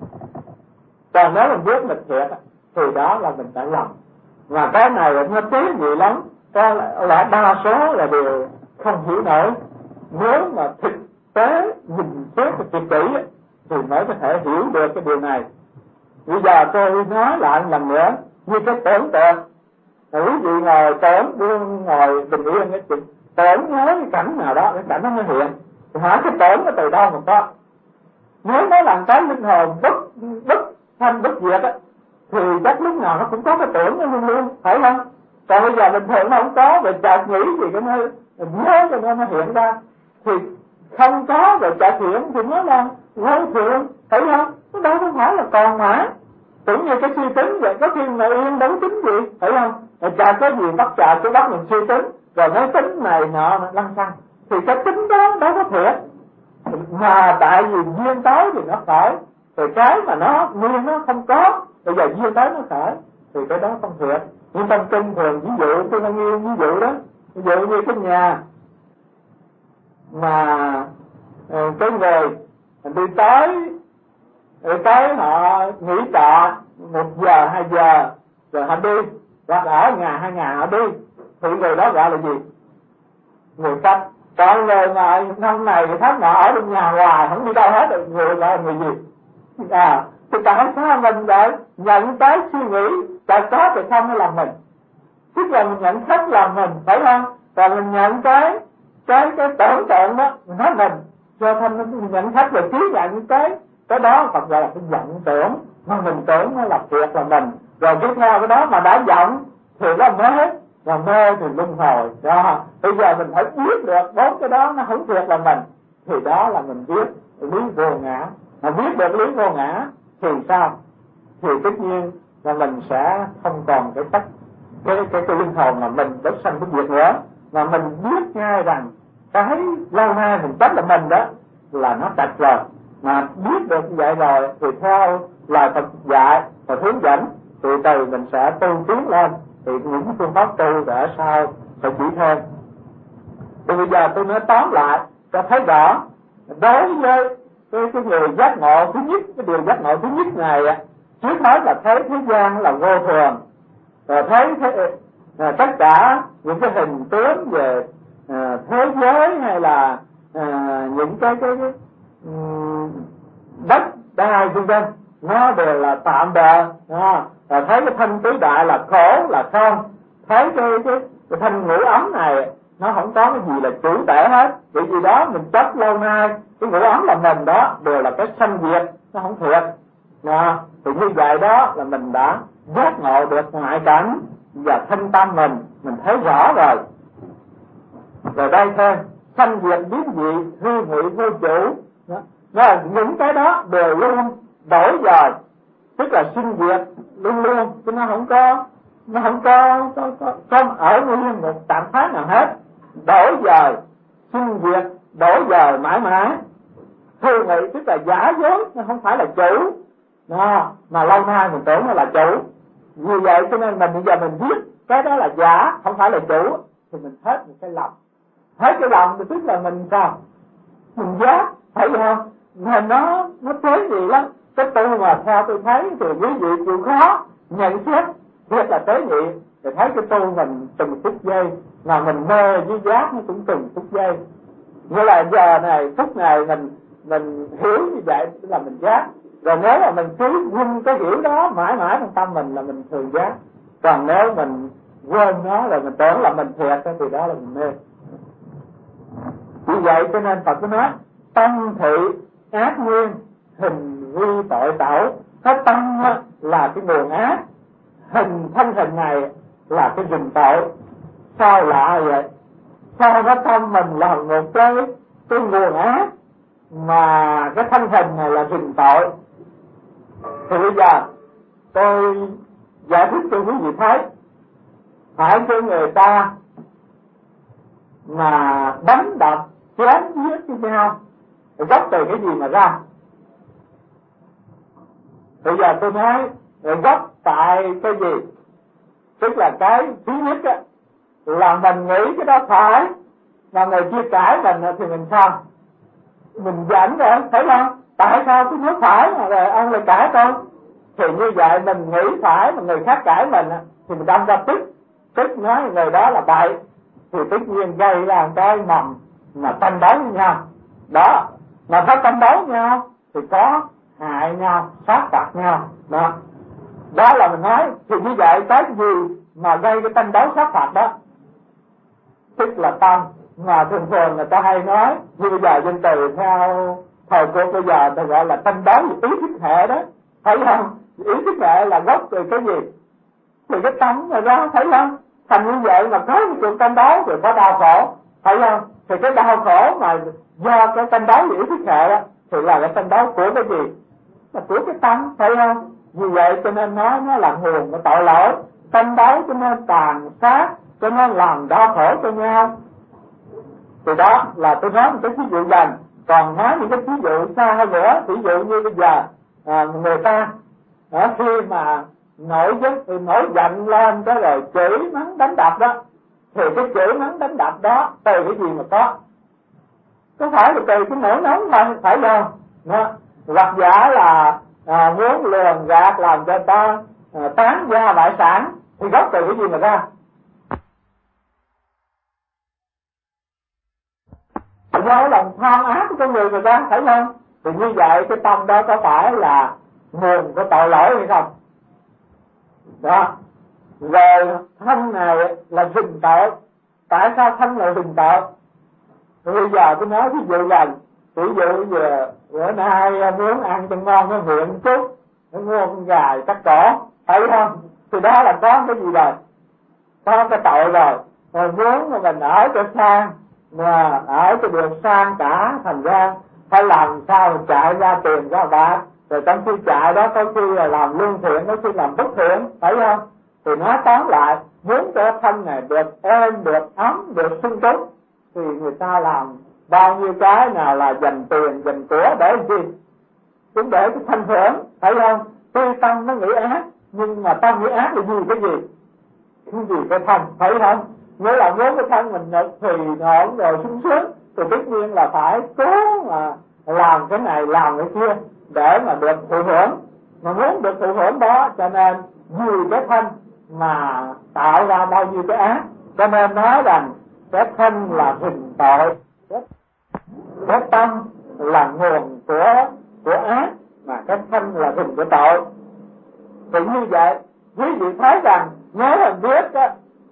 Còn nếu mình biết mình thiệt thì đó là mình đã lầm. Và cái này nó tế nhị lắm, có lẽ đa số là đều không hiểu nổi. Nếu mà thực tế nhìn xét thực kỹ thì mới có thể hiểu được cái điều này. Bây giờ tôi nói lại một lần nữa, như cái tưởng tượng, quý vị ngồi tưởng đương ngồi bình yên cái chuyện tưởng nhớ cái cảnh nào đó, cái cảnh nó mới hiện. Hả, cái tưởng nó từ đâu mà có? Nếu nó là cái linh hồn bất bất thanh bất diệt á, thì chắc lúc nào nó cũng có cái tưởng nó luôn luôn, phải không? Còn bây giờ bình thường nó không có, rồi chợt nghĩ gì cái nó nhớ cho nó nó hiện ra, thì không có rồi chợt hiện thì nó là vô thường, phải không? Nó đâu có phải là còn mãi. Cũng như cái suy tính vậy, có khi ngồi yên đâu tính gì, phải không? Rồi chả có gì bắt chợt cái bắt mình suy tính, rồi nói tính này nọ lăng xăng, thì cái tính đó đâu có thiệt. Mà tại vì duyên tới thì nó khởi, rồi cái mà nó nguyên nó không có, bây giờ duyên tới nó khởi, thì cái đó không thiệt. Nhưng trong kinh thường ví dụ, tôi đang nghe ví dụ đó, ví dụ như cái nhà mà cái người đi tới, rồi tới họ nghỉ trọ một giờ hai giờ rồi họ đi, hoặc ở nhà hai ngày họ đi, thì người đó gọi là gì? Người khách. Còn người mà năm này người khách nọ ở trong nhà hoài không đi đâu hết rồi, người gọi là người gì? À, thì tại sao mình lại nhận tới suy nghĩ tại có thì không hay là mình? Tức là mình nhận khách là mình, phải không? Còn mình nhận cái cái cái tưởng tượng đó mình nói mình, cho thành mình nhận khách rồi ký nhận cái cái đó Phật gọi là cái vọng tưởng, mà mình tưởng nó là thiệt là mình. Rồi tiếp theo cái đó mà đã vọng thì nó mê, và mê thì luân hồi đó. Bây giờ mình phải biết được bốn cái đó nó không thiệt là mình, thì đó là mình biết lý vô ngã. Mà biết được lý vô ngã thì sao? Thì tất nhiên là mình sẽ không còn cái cách cái cái cái linh hồn là mình bất sanh bất diệt nữa, mà mình biết ngay rằng cái lâu nay mình chắc là mình đó là nó sạch rồi. Mà biết được như vậy rồi thì theo lời Phật dạy và hướng dẫn, từ từ mình sẽ tu tiến lên, thì những phương pháp tu để sao phải chỉ thêm. Thì bây giờ tôi nói tóm lại cho thấy rõ, đối với cái, cái người giác ngộ thứ nhất, cái điều giác ngộ thứ nhất này, trước hết là thấy thế gian là vô thường, rồi thấy thế, à, tất cả những cái hình tướng về à, thế giới hay là à, những cái cái, cái um, đất đai vân vân nó đều là tạm bợ, à, rồi thấy cái thân tứ đại là khổ là không, thấy cái cái, cái thân ngũ ấm này nó không có cái gì là chủ thể hết, vì gì đó mình chấp lâu nay cái ngũ ấm là mình đó đều là cái sanh diệt, nó không thiệt. À, thì như vậy đó là mình đã giác ngộ được ngoại cảnh và thân tâm mình, mình thấy rõ rồi. Rồi đây thêm sanh diệt biến dị hư nghị vô chủ đó. Nó là những cái đó đều luôn đổi dời, tức là sinh diệt luôn luôn, chứ nó không có nó không có có, có, có ở nguyên một trạng thái nào hết, đổi dời sinh diệt đổi dời mãi mãi. Hư nghị tức là giả dối, nó không phải là chủ đó, mà lâu nay mình tưởng nó là chủ. Vì vậy cho nên mình bây giờ mình biết cái đó là giả, không phải là chủ, thì mình hết một cái lòng. Hết cái lòng thì tức là mình sao? Mình giác, thấy không? Mà nó nó tế nhị lắm. Cái tu mà theo tôi thấy thì quý vị chịu khó nhận xét thiệt là tế nhị, thì thấy cái tu mình từng phút giây, mà mình mê với giác nó cũng từng phút giây. Nghĩa là giờ này phút này mình mình hiểu như vậy là mình giác. Rồi nếu mà mình cứ vun cái hiểu đó mãi mãi trong tâm mình là mình thường giác. Còn nếu mình quên nó rồi mình tưởng là mình thiệt thì đó là mình mê. Vì vậy cho nên Phật có nói tâm thị ác nguyên, hình vi tội tẩu. Cái tâm là cái nguồn ác, hình thân hình này là cái rình tội. Sao lạ vậy? Sao cái tâm mình là một cái cái nguồn ác mà cái thân hình này là rình tội? Thì bây giờ tôi giải thích cho quý vị thấy. Phải cho người ta mà đánh đập chém giết với nhau thì gốc từ cái gì mà ra? Bây giờ tôi nói gốc tại cái gì? Tức là cái thứ nhất á, là mình nghĩ cái đó phải, mà người chia cãi mình thì mình sao? Mình giận rồi, thấy không? Tại sao tôi nói phải mà rồi ông lại cãi tôi? Thì như vậy mình nghĩ phải mà người khác cãi mình thì mình đâm ra tức, tức nói người đó là bậy, thì tất nhiên gây ra cái mầm mà tranh đấu với nhau. Đó, mà phải tranh đấu nhau thì có hại nhau, sát phạt nhau. Đó, đó là mình nói. Thì như vậy cái gì mà gây cái tranh đấu sát phạt đó? Tức là tâm. Mà thường thường người ta hay nói như bây giờ dân từ theo thời cuộc bây giờ ta gọi là tranh đấu ý thức hệ đó, thấy không? Ý thức hệ là gốc từ cái gì? Từ cái tâm rồi đó, thấy không? Thành như vậy mà có cái cuộc tranh đấu rồi có đau khổ, thấy không? Thì cái đau khổ mà do cái tranh đấu ý thức hệ đó thì là cái tranh đấu của cái gì? Là của cái tâm, thấy không? Vì vậy cho nên nói nó là nguồn của tội lỗi. Tranh đấu cho nên tàn sát, cho nên làm đau khổ cho nhau. Thì đó là tôi nói một cái ví dụ dần. Còn nói những cái ví dụ xa hơn nữa, ví dụ như bây giờ à, người ta à, khi mà nổi giận, nổi giận lên cái rồi chửi mắng đánh đập đó, thì cái chửi mắng đánh đập đó từ cái gì mà có? Có phải là từ cái nổi nóng thôi, phải không? Đó. Hoặc giả là à, muốn lường gạt làm cho ta à, tán gia bại sản thì gốc từ cái gì mà ra? Do lòng tham ác của con người mà ra, phải không? Thì như vậy cái tâm đó có phải là nguồn của tội lỗi hay không? Đó. Rồi thân này là rình tội. Tại sao thân là rình tội? Bây giờ tôi nói ví dụ gần, ví dụ giờ bữa nay muốn ăn cho ngon nó nguyện một chút, nó mua con gà cắt cổ, thấy không? Thì đó là có cái gì rồi? Có cái tội rồi. Rồi muốn mà mình ở cho sang, mà ở cho được sang cả, thành ra phải làm sao chạy ra tiền ra bạc, rồi trong khi chạy đó có khi là làm lương thiện, có khi làm bất thiện, phải không? Thì nói tóm lại, muốn cho thân này được êm, được ấm, được sung túc thì người ta làm bao nhiêu cái, nào là dành tiền, dành của để làm gì? Cũng để cái thanh hưởng, phải không? Tuy tâm nó nghĩ ác, nhưng mà tâm nghĩ ác là gì? Cái gì? Cái gì? Cái thân, phải không? Nếu là muốn cái thân mình được thì ổn rồi sung sướng, thì tất nhiên là phải cố mà làm cái này làm cái kia để mà được thụ hưởng. Mà muốn được thụ hưởng đó, cho nên vì cái thân mà tạo ra bao nhiêu cái ác. Cho nên nói rằng cái thân là rình tội, cái tâm là nguồn của của ác, mà cái thân là rình của tội. Thì như vậy quý vị thấy rằng nếu mình biết đó,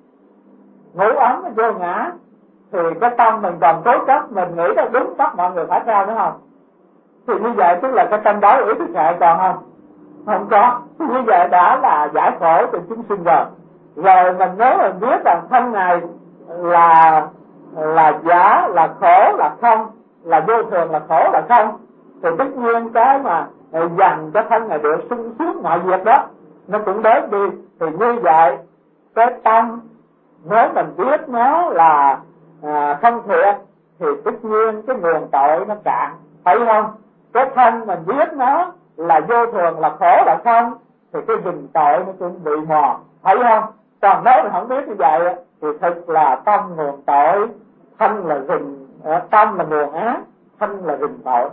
ngủ ấm vô ngã, thì cái tâm mình còn cố chấp, mình nghĩ là đúng, bắt mọi người phải sao nữa không? Thì như vậy tức là cái tranh đấu ý thức hệ còn không? Không có. Thì như vậy đã là giải khổ từ chúng sinh rồi. Rồi mình nếu mình biết rằng thân này là là giả, là khổ, là không, là vô thường, là khổ, là không, thì tất nhiên cái mà dành cho thân này được sung sướng mọi việc đó nó cũng đến đi. Thì như vậy cái tâm nếu mình biết nó là à, không thiện thì tất nhiên cái nguồn tội nó cạn, thấy không? Cái thân mình biết nó là vô thường, là khổ, là không, thì cái rình tội nó cũng bị mòn, thấy không? Còn nếu mình không biết như vậy thì thực là tâm nguồn tội, thân là rình, tâm là nguồn ác, thân là rình tội.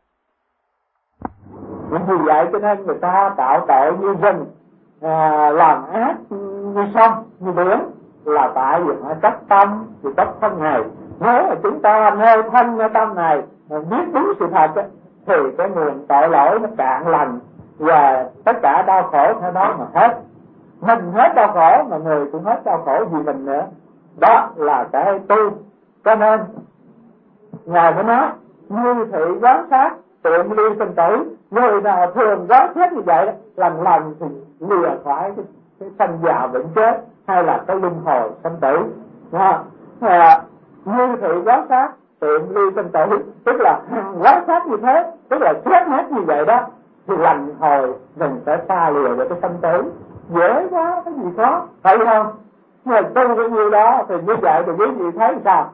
Vì vậy cho nên người ta tạo tội như rừng, à, làm ác như sông, như biển, là tại vì họ chấp tâm, thì chấp thân này. Nếu mà chúng ta nơi thân nơi tâm này mà biết đúng sự thật ấy, thì cái nguồn tội lỗi nó cạn lành và tất cả đau khổ theo đó mà hết. Mình hết đau khổ mà người cũng hết đau khổ vì mình nữa. Đó là cái tu. Cho nên Ngài mới nói như thị quán sát tiệm ly sinh tử. Người nào thường quán sát như vậy lần lần thì lìa khỏi cái, cái sanh già bệnh chết hay là cái luân hồi sanh tử. À, như thị quán sát tiệm ly sinh tử, tức là quán sát như thế, tức là xét hết như vậy đó, thì lần hồi mình sẽ xa lìa được cái sanh tử. Dễ quá, cái gì khó, phải không? Nhưng tu cái nhiêu đó thì như vậy thì quý vị thấy sao?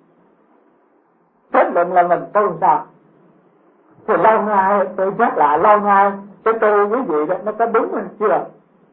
Kết luận là mình tu sao? Thì lâu nay tôi nhắc lại, lâu nay cái tu quý vị đó nó có đúng hay chưa?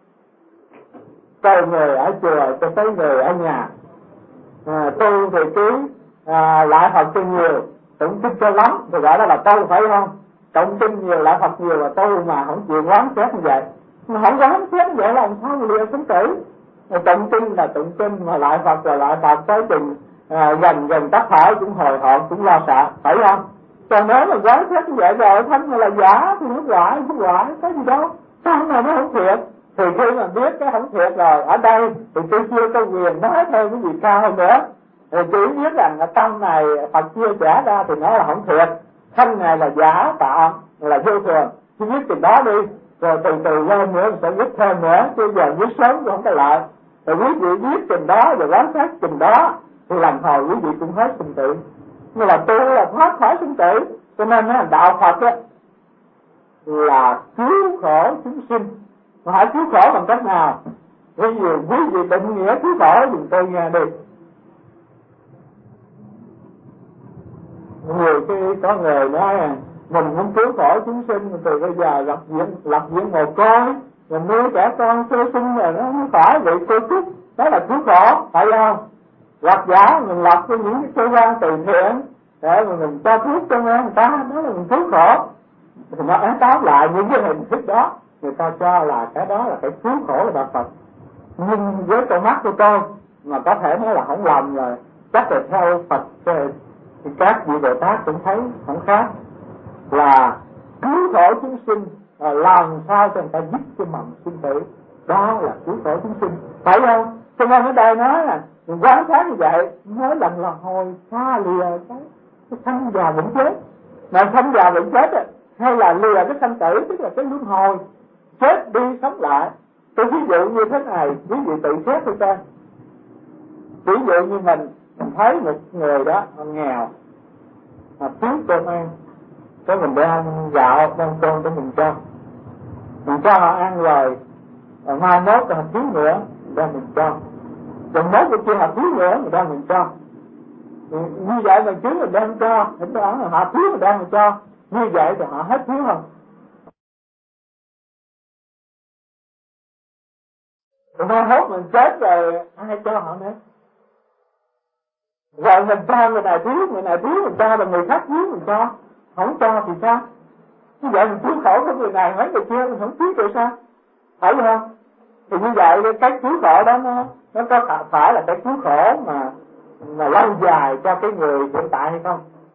Tôi người ở chùa, tôi thấy người ở nhà. À, tu thì cứ à, lại Phật cho nhiều, tụng kinh cho lắm thì gọi đó là tu, phải không? Tụng kinh nhiều, lại Phật nhiều là tu, mà không chịu quán xét như vậy. Mà không quán xét như vậy là làm sao lìa sinh tử? Tụng kinh là tụng kinh, mà lại Phật là lại Phật, tới chừng à, gần gần tắt thở cũng hồi hộp, cũng lo sợ, phải không? Còn nếu mà quán xét như vậy rồi thân là giả thì nó hoại, nó hoại, có gì đâu, sao mà nó không thiệt? Thì khi mà biết cái không thiệt rồi, ở đây thì tôi chưa có quyền nói theo cái gì cao hơn nữa. Thì chỉ biết rằng ở tâm này Phật chia sẻ ra thì nó là không thiệt, thân này là giả tạo, là vô thường. Chứ biết chừng đó đi, rồi từ từ lên nữa sẽ biết thêm nữa, chứ giờ biết sớm cũng không có lợi. Rồi quý vị biết chừng đó, rồi quán sát chừng đó, thì lần hồi quý vị cũng hết sinh tử. Nhưng là tu là thoát khỏi sinh tử. Cho nên nó đạo Phật á là cứu khổ chúng sinh. Mà hãy cứu khổ bằng cách nào? Ví dụ quý vị định nghĩa cứu khổ dùng tôi nghe đi. Nhiều khi có người nói mình muốn cứu khổ chúng sinh, từ bây giờ lập viện lập viện một con, mình nuôi trẻ con sơ sinh rồi nó không phải bị cô chúc, đó là cứu khổ, phải không? Lập giả mình lập cho những cái cơ quan từ thiện để mà mình cho thuốc cho người ta, đó là mình cứu khổ. Thì nó án táo lại những cái hình thức đó, người ta cho là cái đó là cái cứu khổ là đạo Phật. Nhưng với con mắt của tôi mà có thể nói là không lầm rồi, chắc là theo Phật thì các vị Bồ Tát cũng thấy không khác, là cứu khổ chúng sinh, là làm sao cho người ta dứt cái mầm sinh tử, đó là cứu khổ chúng sinh, phải không? Cho nên ở đây nói là mình quán sát như vậy, nói lần là hồi xa lìa cái cái sanh già bệnh chết. Mà sanh già bệnh chết ấy, hay là lìa cái sanh tử, tức là cái luân hồi chết đi sống lại. Tôi ví dụ như thế này, ví dụ tự xét thôi ta. Ví dụ như mình mình thấy một người đó nghèo mà thiếu cơm ăn, cái mình đem gạo đem cơm để mình cho, mình cho họ ăn rồi, rồi mai mốt họ thiếu nữa mình đem mình cho, rồi mốt của kia họ thiếu nữa mình đem mình cho. Như vậy mình thiếu mình đem cho, thỉnh thoảng họ thiếu mình đem mình cho, như vậy thì họ hết thiếu không? Rồi mai mốt mình chết rồi ai cho họ nữa? Rồi mình cho người này thiếu, người này thiếu mình cho, rồi người khác thiếu mình cho, không cho thì sao? Như vậy mình cứu khổ của người này, mấy người kia mình không cứu được sao? Phải không? Thì như vậy cái cứu khổ đó nó nó có phải là cái cứu khổ mà mà lâu dài cho cái người hiện tại hay không?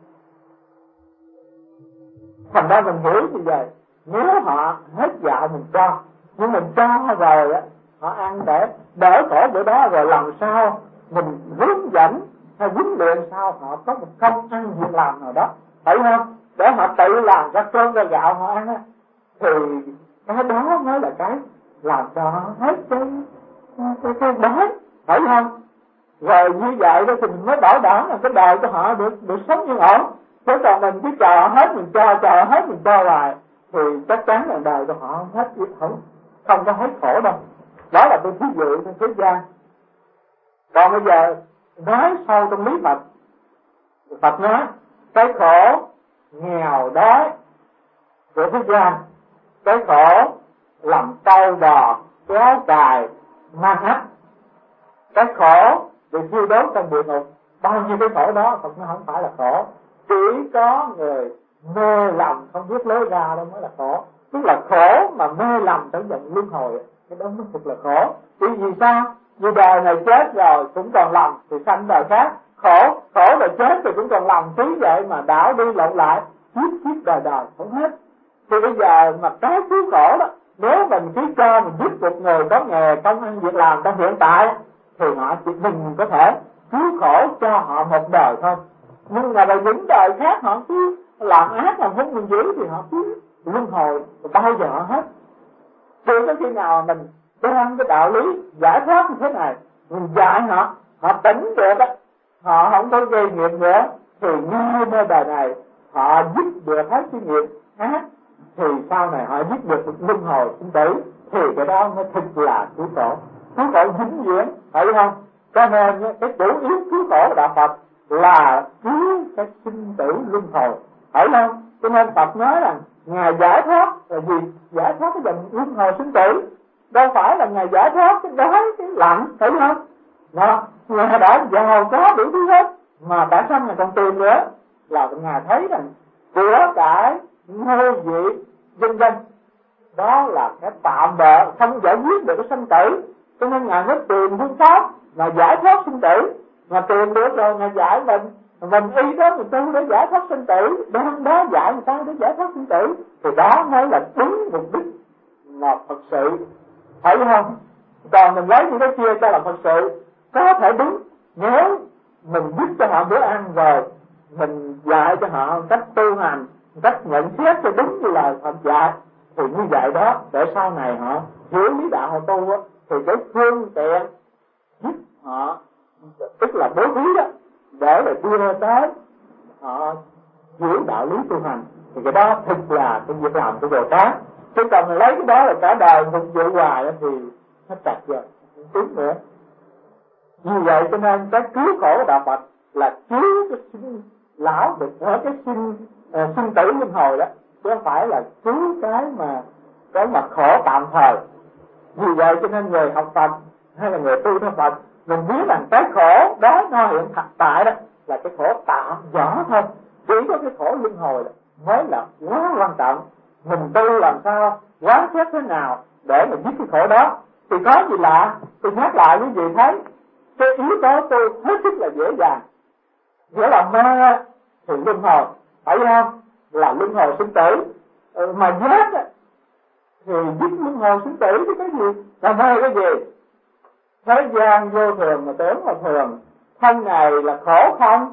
Thành ra mình hiểu như vậy, nếu họ hết gạo mình cho, nhưng mình cho rồi á, họ ăn để đỡ khổ bữa đó, rồi làm sao mình hướng dẫn hay huấn luyện sao họ có một công ăn việc làm nào đó, phải không? Để họ tự làm ra cơm ra gạo họ ăn á, thì cái đó mới là cái làm cho họ hết cái cái cái đói, phải không? Rồi như vậy đó thì mình mới bảo đảm là cái đời của họ được được sống yên ổn. Chứ còn mình cứ chờ hết mình cho, chờ hết mình cho hoài thì chắc chắn là đời của họ không hết, không không có hết khổ đâu. Đó là tôi ví dụ trong thế gian. Còn bây giờ nói sâu trong lý Phật, Phật nói cái khổ nghèo đói của thế gian, cái khổ làm trâu bò kéo cài mang ách, cái khổ bị thiêu đốt trong địa ngục, bao nhiêu cái khổ đó Phật nó không phải là khổ. Chỉ có người mê lầm không biết lối ra đó mới là khổ. Tức là khổ mà mê lầm tới dòng luân hồi, cái đó mới thực là khổ. Vì vì sao? Vì đời này chết rồi cũng còn lầm thì sanh đời khác. Khổ, khổ rồi chết thì cũng còn lầm tí vậy mà đảo đi lộn lại, kiếp kiếp đời đời không hết. Thì bây giờ mà cái cứu khổ đó Nếu mình cứ cho mình giúp một người có nghề công ăn việc làm trong hiện tại thì họ chỉ mình có thể cứu khổ cho họ một đời thôi, nhưng mà về những đời khác họ cứ làm ác làm hung mình dữ thì họ cứ luân hồi bao giờ hết. Chưa có khi nào mình đem cái đạo lý giải thoát như thế này mình dạy họ, họ tỉnh được á, họ không có gây nghiệp nữa, thì ngay nơi đời này họ dứt được hết cái nghiệp ác, thì sau này họ dứt được luân hồi sinh tử, thì cái đó mới thực là cứu khổ, cứu khổ vĩnh viễn, phải không? Cho nên cái chủ yếu cứu khổ của đạo Phật là cứu cái sinh tử luân hồi, phải không? Cho nên Phật nói rằng Ngài giải thoát là gì? Giải thoát cái dòng luân hồi sinh tử, đâu phải là Ngài giải thoát cái đói cái lạnh, phải không? Đó, Ngài đã giàu có đủ thứ hết, mà tại sao Ngài còn tìm nữa? Là Ngài thấy rằng của cải ngôi vị vân vân đó là cái tạm bợ, không giải quyết được cái sinh tử, cho nên Ngài mới tìm phương pháp mà giải thoát sinh tử. Mà tìm được rồi Ngài dạy mình, mình y đó mình tu để giải thoát sinh tử, đem đó dạy người ta để giải thoát sinh tử, thì đó mới là đúng mục đích mà thật sự, phải không? Còn mình lấy những cái kia cho là thật sự có thể đúng, nếu mình giúp cho họ bữa ăn rồi mình dạy cho họ cách tu hành, cách nhận xét cho đúng như là Phật dạy, thì như vậy đó để sau này họ hiểu lý đạo họ tu á, thì cái phương tiện giúp họ, tức là bố thí đó, để là đưa tới họ hiểu đạo lý tu hành, thì cái đó thực là cái việc làm của Bồ Tát. Chứ còn mình lấy cái đó là cả đời phục vụ hoài đó thì nó chặt rồi, không đúng nữa. Như vậy cho nên cái cứu khổ của đạo Phật là cứu cái sinh lão được ở cái sinh uh, sinh tử luân hồi đó, chứ không phải là cứu cái mà cái mà khổ tạm thời. Vì vậy cho nên người học Phật hay là người tu theo Phật, mình biết rằng cái khổ đó nó hiện thật tại đó là cái khổ tạm nhỏ thôi, chỉ có cái khổ luân hồi đó mới là quá quan trọng. Mình tu làm sao, quán xét thế nào để mà dứt cái khổ đó, thì có gì lạ. Tôi nhắc lại quý vị thấy cái yếu tố tu hết sức là dễ dàng, nghĩa là mê thì luân hồi, phải không? Là luân hồi sinh tử, ừ, mà giác thì dứt luân hồi sinh tử chứ cái gì, là mê cái gì? Thế gian vô thường mà tưởng là thường, thân này là khổ không,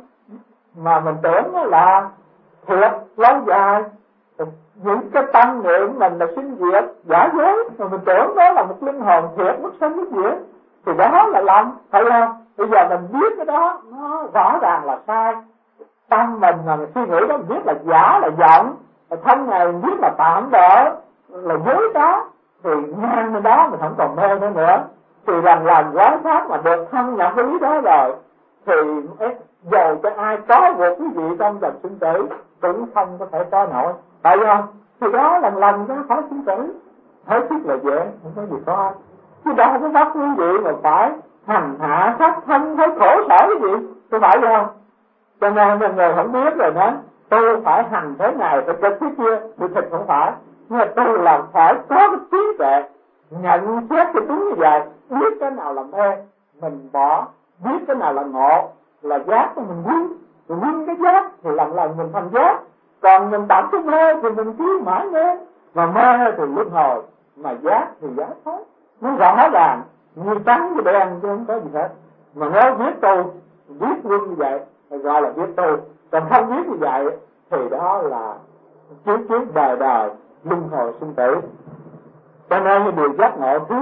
mà mình tưởng là thiệt lâu dài. Những cái tâm niệm mình là sinh diệt giả dối, mà mình tưởng đó là một linh hồn thiệt mất sanh mất diệt, thì đó là lầm, phải không? Bây giờ mình biết cái đó nó rõ ràng là sai. Tâm mình mà mình suy nghĩ đó, mình biết là giả là vọng, thân này mình biết là tạm bợ là dối đó, thì ngang bên đó mình không còn mê nữa nữa. Thì lần lần quán sát mà được thâm nhập cái lý đó rồi, thì dầu cho ai có một cái gì trong dòng sinh tử cũng không có thể có nổi, phải không? Thì đó lần lần nó khó sinh tử, hết sức là dễ, không có gì khó. Chứ đâu có bắt quý vị mà phải hành hạ sát thân thấy khổ sở cái gì, có phải không? Cho nên là người không biết rồi đó, tôi phải hành thế này phải cái thế kia, tôi thật không phải. Nhưng mà tôi là phải có cái trí tuệ nhận xét cái đúng như vậy, biết cái nào là mê mình bỏ, biết cái nào là ngộ là giác thì mình vinh, mình vinh cái giác thì lần lần mình thành giác. Còn mình tạm cái mê thì mình cứ mãi mê, mà mê thì luân hồi, mà giác thì giác thôi. Nó rõ ràng như trắng như đen chứ không có gì hết. Mà nếu biết tu, biết luôn như vậy gọi là biết tu, còn không biết như vậy thì đó là kiếp kiếp đời đời luân hồi sinh tử. Cho nên cái điều giác ngộ thứ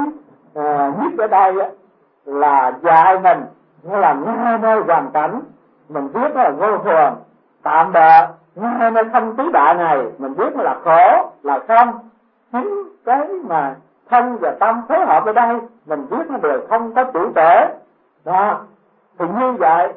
à, nhất ở đây á, là dạy mình nó là ngay nơi hoàn cảnh mình biết nó là vô thường tạm bợ, ngay nơi không tứ đại này mình biết nó là khổ là không. Chính cái mà thân và tâm phối hợp ở đây mình biết nó đều không có chủ thể đó. Thì như vậy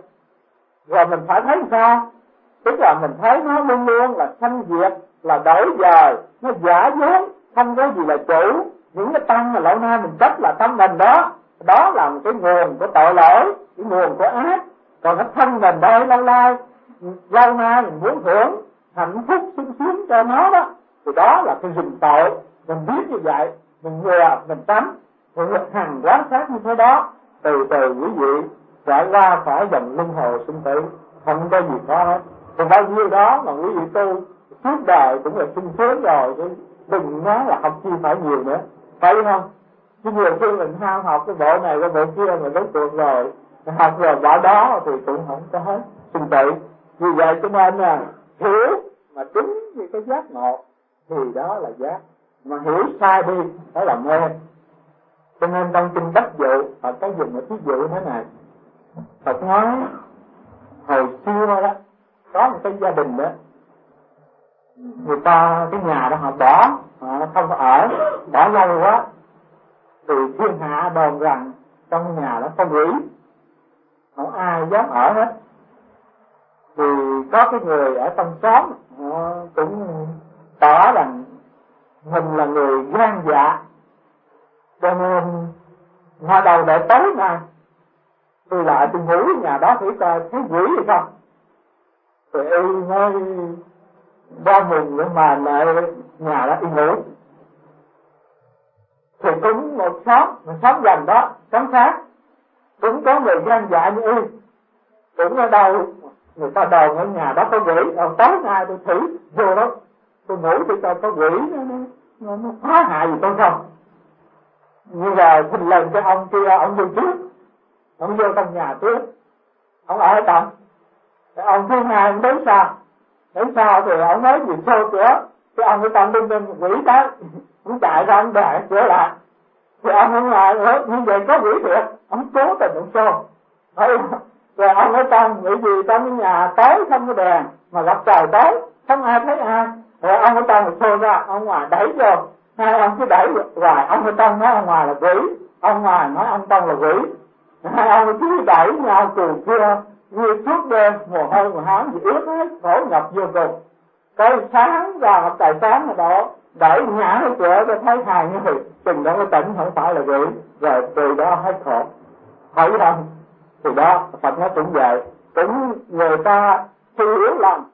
rồi mình phải thấy sao? Tức là mình thấy nó luôn luôn là sanh diệt, là đổi dời, nó giả dối, không có gì là chủ. Những cái tâm mà lâu nay mình chấp là tâm mình đó, đó là một cái nguồn của tội lỗi, cái nguồn của ác. Còn cái thân mình đây lâu nay, lâu nay mình muốn hưởng hạnh phúc sung sướng cho nó đó, thì đó là cái rình tội. Mình biết như vậy, mình ngừa, mình tránh, mình hằng quán sát như thế đó, từ từ quý vị trải qua khỏi dòng luân hồi sinh tử, không có gì có hết. Thì bao nhiêu đó mà quý vị tu suốt đời cũng là sung sướng rồi, chứ đừng nói là học chi phải nhiều nữa, phải không? Chứ nhiều khi mình ham học cái bộ này cái bộ kia mà rốt cuộc rồi học rồi bỏ đó thì cũng không có hết trình tự. Vì vậy cho nên là hiểu mà đúng như cái giác ngộ thì đó là giác, mà hiểu sai đi đó là mê. Cho nên trong kinh Đắc Dụ Phật có dùng một ví dụ thế này. Phật nói hồi xưa đó có một cái gia đình đó, người ta cái nhà đó họ bỏ, họ không có ở, bỏ lâu quá thì thiên hạ đồn rằng trong nhà đó có quỷ, không ai dám ở hết. Thì có cái người ở trong xóm họ cũng tỏ rằng mình là người gan dạ, cho nên họ đầu đợi tối nay tôi lại tôi ngủ nhà đó thử coi thấy quỷ hay không. Thì y mới ra mùng để mà lại nhà đó y ngủ. Thì cũng một xóm, một xóm gần đó, xóm khác cũng có người gan dạ như y, cũng ở đâu người ta đồn ở nhà đó có quỷ, rồi tối nay tôi thử vô đó tôi ngủ tôi coi có quỷ nó, nó, nó phá hại gì tôi không. Nhưng rồi thình lình cái ông kia ông vô trước, ông vô trong nhà trước, ông ở trong. Cái ông thứ hai ông đến sau, đến sau thì ông nói gì sâu cửa, cái ông ở trong đinh đinh quỷ tới, ông chạy ra ông đè cửa lại. Thì ông ở ngoài nữa, như vậy có quỷ thiệt, ông cố tình ông xô. Rồi ông ở trong, bởi vì trong cái nhà tối không có đèn, mà gặp trời tối, không ai thấy ai. Rồi ông ở trong một xô ra, ông ngoài đẩy vô, hai ông cứ đẩy hoài, ông ở trong nói ông ngoài là quỷ, ông ngoài nói ông trong là quỷ. Hai ông cứ đẩy nhau cùng kia, như suốt đêm, mồ hôi mồ hám gì ướt hết, khổ nhọc vô cùng. Cái sáng ra gặp trời sáng ở đó, đẩy nhả cái cửa cho thấy hai người, chừng đó cái tỉnh không phải là quỷ, rồi từ đó hết khổ. Thấy không? Thì đó, Phật nói cũng vậy, cũng người ta khi hiểu lầm,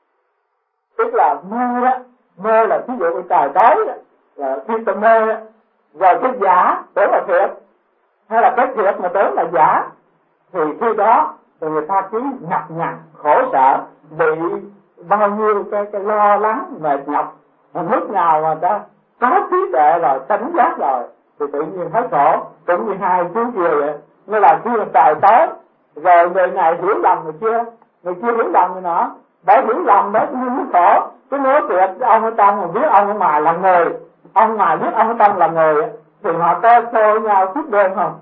tức là mê đó, mê là ví dụ như trời tối đó, là khi ta mê đó, rồi cái giả tưởng là thiệt, hay là cái thiệt mà tưởng là giả, thì khi đó thì người ta cứ nhọc nhằn, khổ sở, bị bao nhiêu cái, cái lo lắng, mệt nhọc, mà lúc nào mà ta có trí tuệ rồi, tỉnh giác rồi, thì tự nhiên hết khổ. Cũng như hai chú kia vậy, như là khi mà trời tối, rồi người này hiểu lầm người kia, người kia hiểu lầm người nọ, bởi hiểu lầm đó nhưng mới khổ. Cái nói thiệt, ông ở trong mà biết ông ở ngoài là người, ông ngoài biết ông ở trong là người, thì họ có xô nhau suốt đêm không?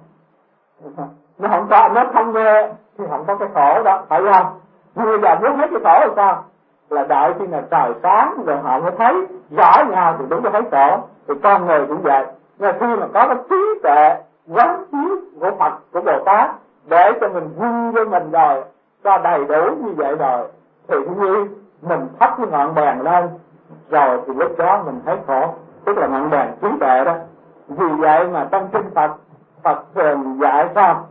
Nó không có, nó không nghe thì không có cái khổ đó, phải không? Nhưng bây giờ muốn hết cái khổ là sao? Là đợi khi nào trời sáng rồi họ mới thấy rõ nhau thì đúng là thấy khổ. Thì con người cũng vậy, nhưng khi mà có cái trí tuệ quán chiếu của Phật, của Bồ Tát để cho mình vun với mình rồi, cho đầy đủ như vậy rồi, thì như mình thắp cái ngọn đèn lên rồi thì lúc đó mình thấy khổ, tức là ngọn đèn trí tuệ đó. Vì vậy mà trong kinh Phật, Phật thường dạy sao?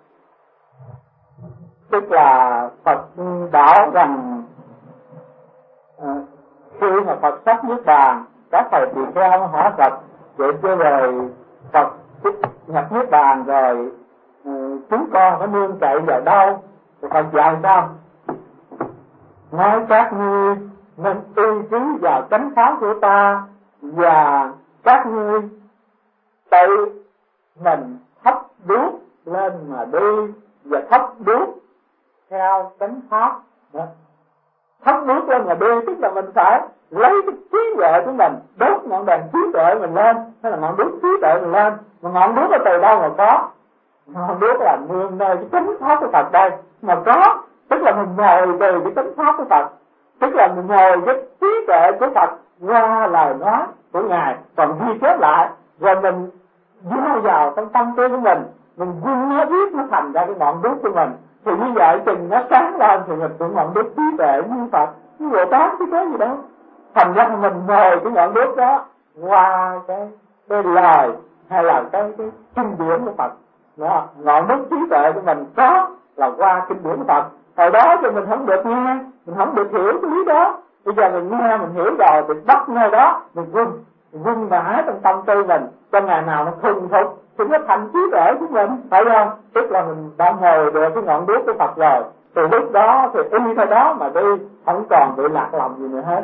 Tức là Phật bảo rằng à, khi mà Phật sắp niết bàn, các thầy tỳ kheo hỏi Phật vậy chứ rồi Phật nhập niết bàn rồi ừ, chúng con có nương cậy vào đâu? Thì Phật dạy sao? Nói các ngươi nên y chí vào chánh pháp của ta, và các ngươi tự mình thắp đuốc lên mà đi, và thắp đuốc theo chánh pháp. Thắp đuốc lên mà đi tức là mình phải lấy cái trí tuệ của mình đốt ngọn đèn trí tuệ mình lên, hay là ngọn đuốc trí tuệ mình lên. Mà ngọn đuốc ở từ đâu mà có? Ngọn đuốc là nương nơi cái chánh pháp của Phật đây mà có, tức là mình ngồi từ cái chánh pháp của Phật, tức là mình ngồi với trí tuệ của Phật qua lời nói của Ngài, còn ghi chép lại rồi mình gieo vào trong tâm tư của mình, mình vun nó biết nó thành ra cái ngọn đuốc của mình. Thì như vậy chừng nó sáng lên thì mình cũng ngọn đuốc trí tuệ như Phật, như Bồ Tát chứ có gì đâu. Thành ra mình ngồi cái ngọn đuốc đó qua cái cái lời hay là cái cái kinh điển của Phật đó. Ngọn đuốc trí tuệ của mình có là qua kinh điển của Phật. Hồi đó thì mình không được nghe, mình không được hiểu cái lý đó. Bây giờ mình nghe mình hiểu rồi thì bắt nơi đó mình vun vun bã trong tâm tư mình, cho ngày nào nó thuần thục thì nó thành trí tuệ của mình, phải không? Tức là mình đã ngồi được cái ngọn đuốc của Phật rồi, từ lúc đó thì y theo đó mà đi, không còn bị lạc lòng gì nữa hết.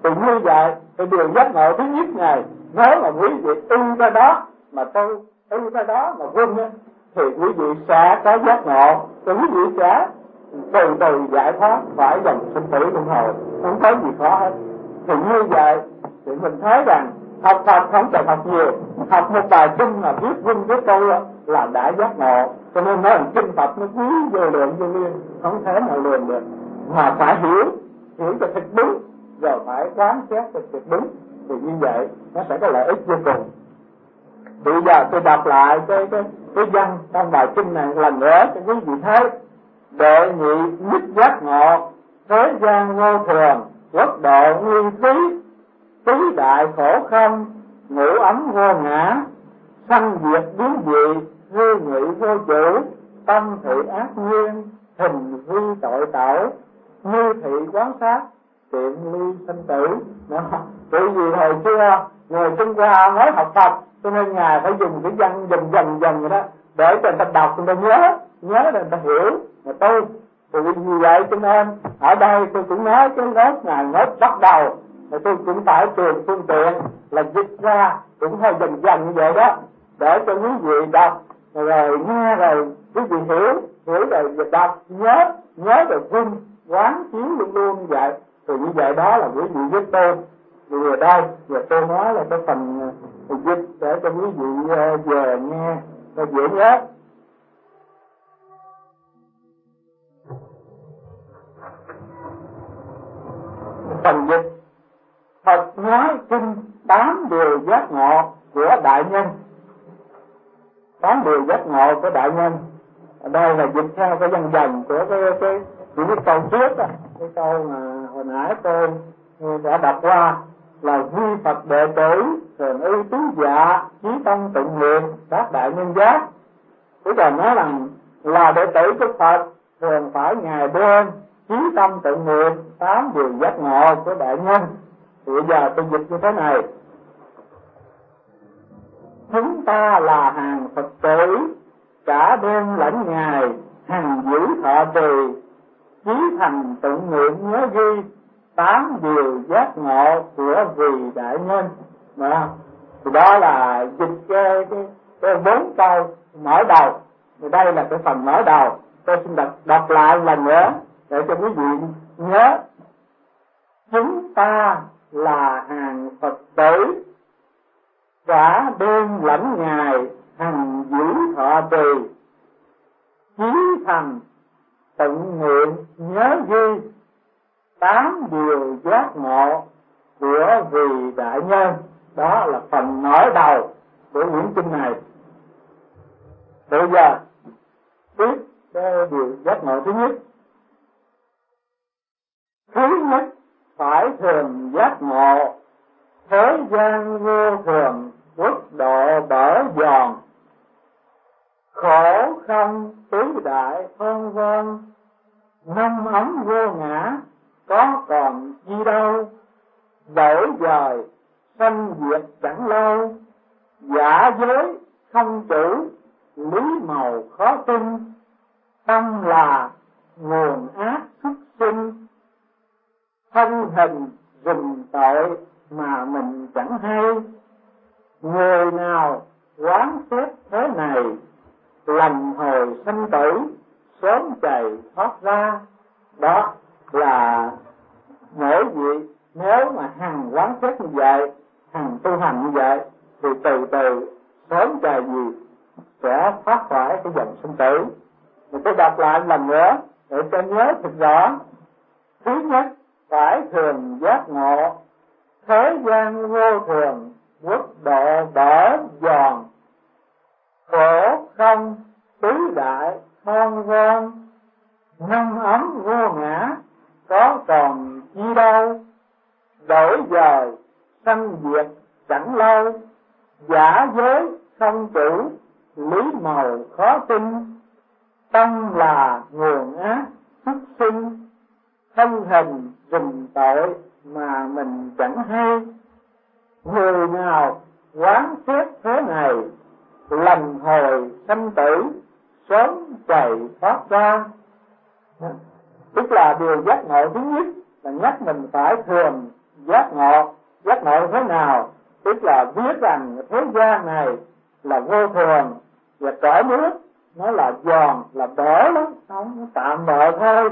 Thì như vậy thì điều giác ngộ thứ nhất này, nếu mà quý vị y ra đó mà tôi y ra đó mà quân á, thì quý vị sẽ có giác ngộ, thì quý vị sẽ từ từ giải thoát khỏi dòng sinh tử luân hồi, không có gì khó hết. Thì như vậy thì mình thấy rằng học Phật không cần học nhiều, học một bài kinh mà viết vinh viết câu là đã giác ngộ. Cho nên nói rằng kinh Phật nó quý vô lượng vô biên, không thể nào lường được, mà phải hiểu hiểu cho thật đúng, rồi phải quán xét cho thật đúng, thì như vậy nó sẽ có lợi ích vô cùng. Bây giờ tôi đọc lại cái cái cái văn trong bài kinh này lần nữa cho quý vị thấy: đệ nhị nhất giác ngộ, thế gian vô thường, quốc độ nguy thí, tứ đại khổ không, ngũ ấm vô ngã, sanh diệt biến dị, hư nghị vô chủ, tâm thị ác nguyên, hình vi tội tẩu, như thị quán sát, tiện ly sanh tử. Đó. Bởi vì hồi xưa người Trung Hoa mới học Phật, cho nên Ngài phải dùng cái văn dần dần dần vậy đó, để cho người ta đọc, người ta nhớ, nhớ để người ta hiểu, mà tu. Thì vì vậy cho nên ở đây tôi cũng nói cái lớp này lớp bắt đầu, mà tôi cũng phải tìm phương tiện là dịch ra, cũng hơi dần dần như vậy đó, để cho quý vị đọc rồi nghe, rồi quý vị hiểu, hiểu rồi đọc, nhớ, nhớ rồi vun quán chiếu luôn luôn như vậy. Thì như vậy đó là quý vị biết tôi. Thì ở đây giờ tôi nói là cái phần dịch để cho quý vị về nghe cho dễ nhớ. Phần dịch: Phật nói kinh tám điều giác ngộ của đại nhân. Tám điều giác ngộ của đại nhân ở đây là dịch theo cái dần dần của cái cái những cái câu trước đó, cái câu mà hồi nãy tôi đã đọc qua là: vi Phật đệ tử thường ưu tứ dạ, chí tâm tụng niệm các đại nhân giác. Tức là nói rằng là đệ tử của Phật thường phải ngày đêm chí tâm tụng niệm tám điều giác ngộ của đại nhân. Thì bây giờ tôi dịch như thế này: chúng ta là hàng Phật tử, cả đêm lẫn ngày hằng giữ thọ trì, chí thành tụng niệm nhớ ghi tám điều giác ngộ của vị đại nhân. Đó. Thì đó là dịch cái cái cái bốn câu mở đầu. Thì đây là cái phần mở đầu. Tôi xin đọc, đọc lại lần nữa để cho quý vị nhớ. Chúng ta là hàng Phật tử, cả đêm lẫn ngày hằng giữ thọ trì, chí thành tụng niệm nhớ ghi tám điều giác ngộ của vị đại nhân. Đó là phần mở đầu của quyển kinh này. Bây giờ tiếp cái điều giác ngộ thứ nhất. Thứ nhất phải thường giác ngộ, thế gian vô thường, quốc độ bở giòn, khổ không tứ đại phân vân, năm ấm vô ngã, có còn chi đâu, đổi dời sanh diệt chẳng lâu, giả giới không chủ, lý màu khó tin, tâm là nguồn ác xuất sinh, thân hình rình tội mà mình chẳng hay. Người nào quán xét thế này, lành hồi sanh tử, sớm chạy thoát ra. Đó là mỗi vị nếu mà hằng quán xét như vậy, hằng tu hành như vậy, thì từ từ sớm chạy gì sẽ thoát khỏi cái dòng sinh tử. Thì tôi đọc lại lần nữa để cho nhớ thật rõ. Thứ nhất phải thường giác ngộ, thế gian vô thường, quốc độ bở giòn, khổ không tứ đại thon von, năm ấm vô ngã, có còn chi đâu, đổi dời sanh diệt chẳng lâu, giả giới không chủ, lý màu khó tin, tâm là nguồn ác xuất sinh, thân hình rình tội mà mình chẳng hay. Người nào quán xét thế này, lành hồi sanh tử, sớm chạy thoát ra. Tức là điều giác ngộ thứ nhất là nhắc mình phải thường giác ngộ. Giác ngộ thế nào? Tức là biết rằng thế gian này là vô thường, và cõi nước nó là giòn, là bể lắm, không, nó tạm bợ thôi.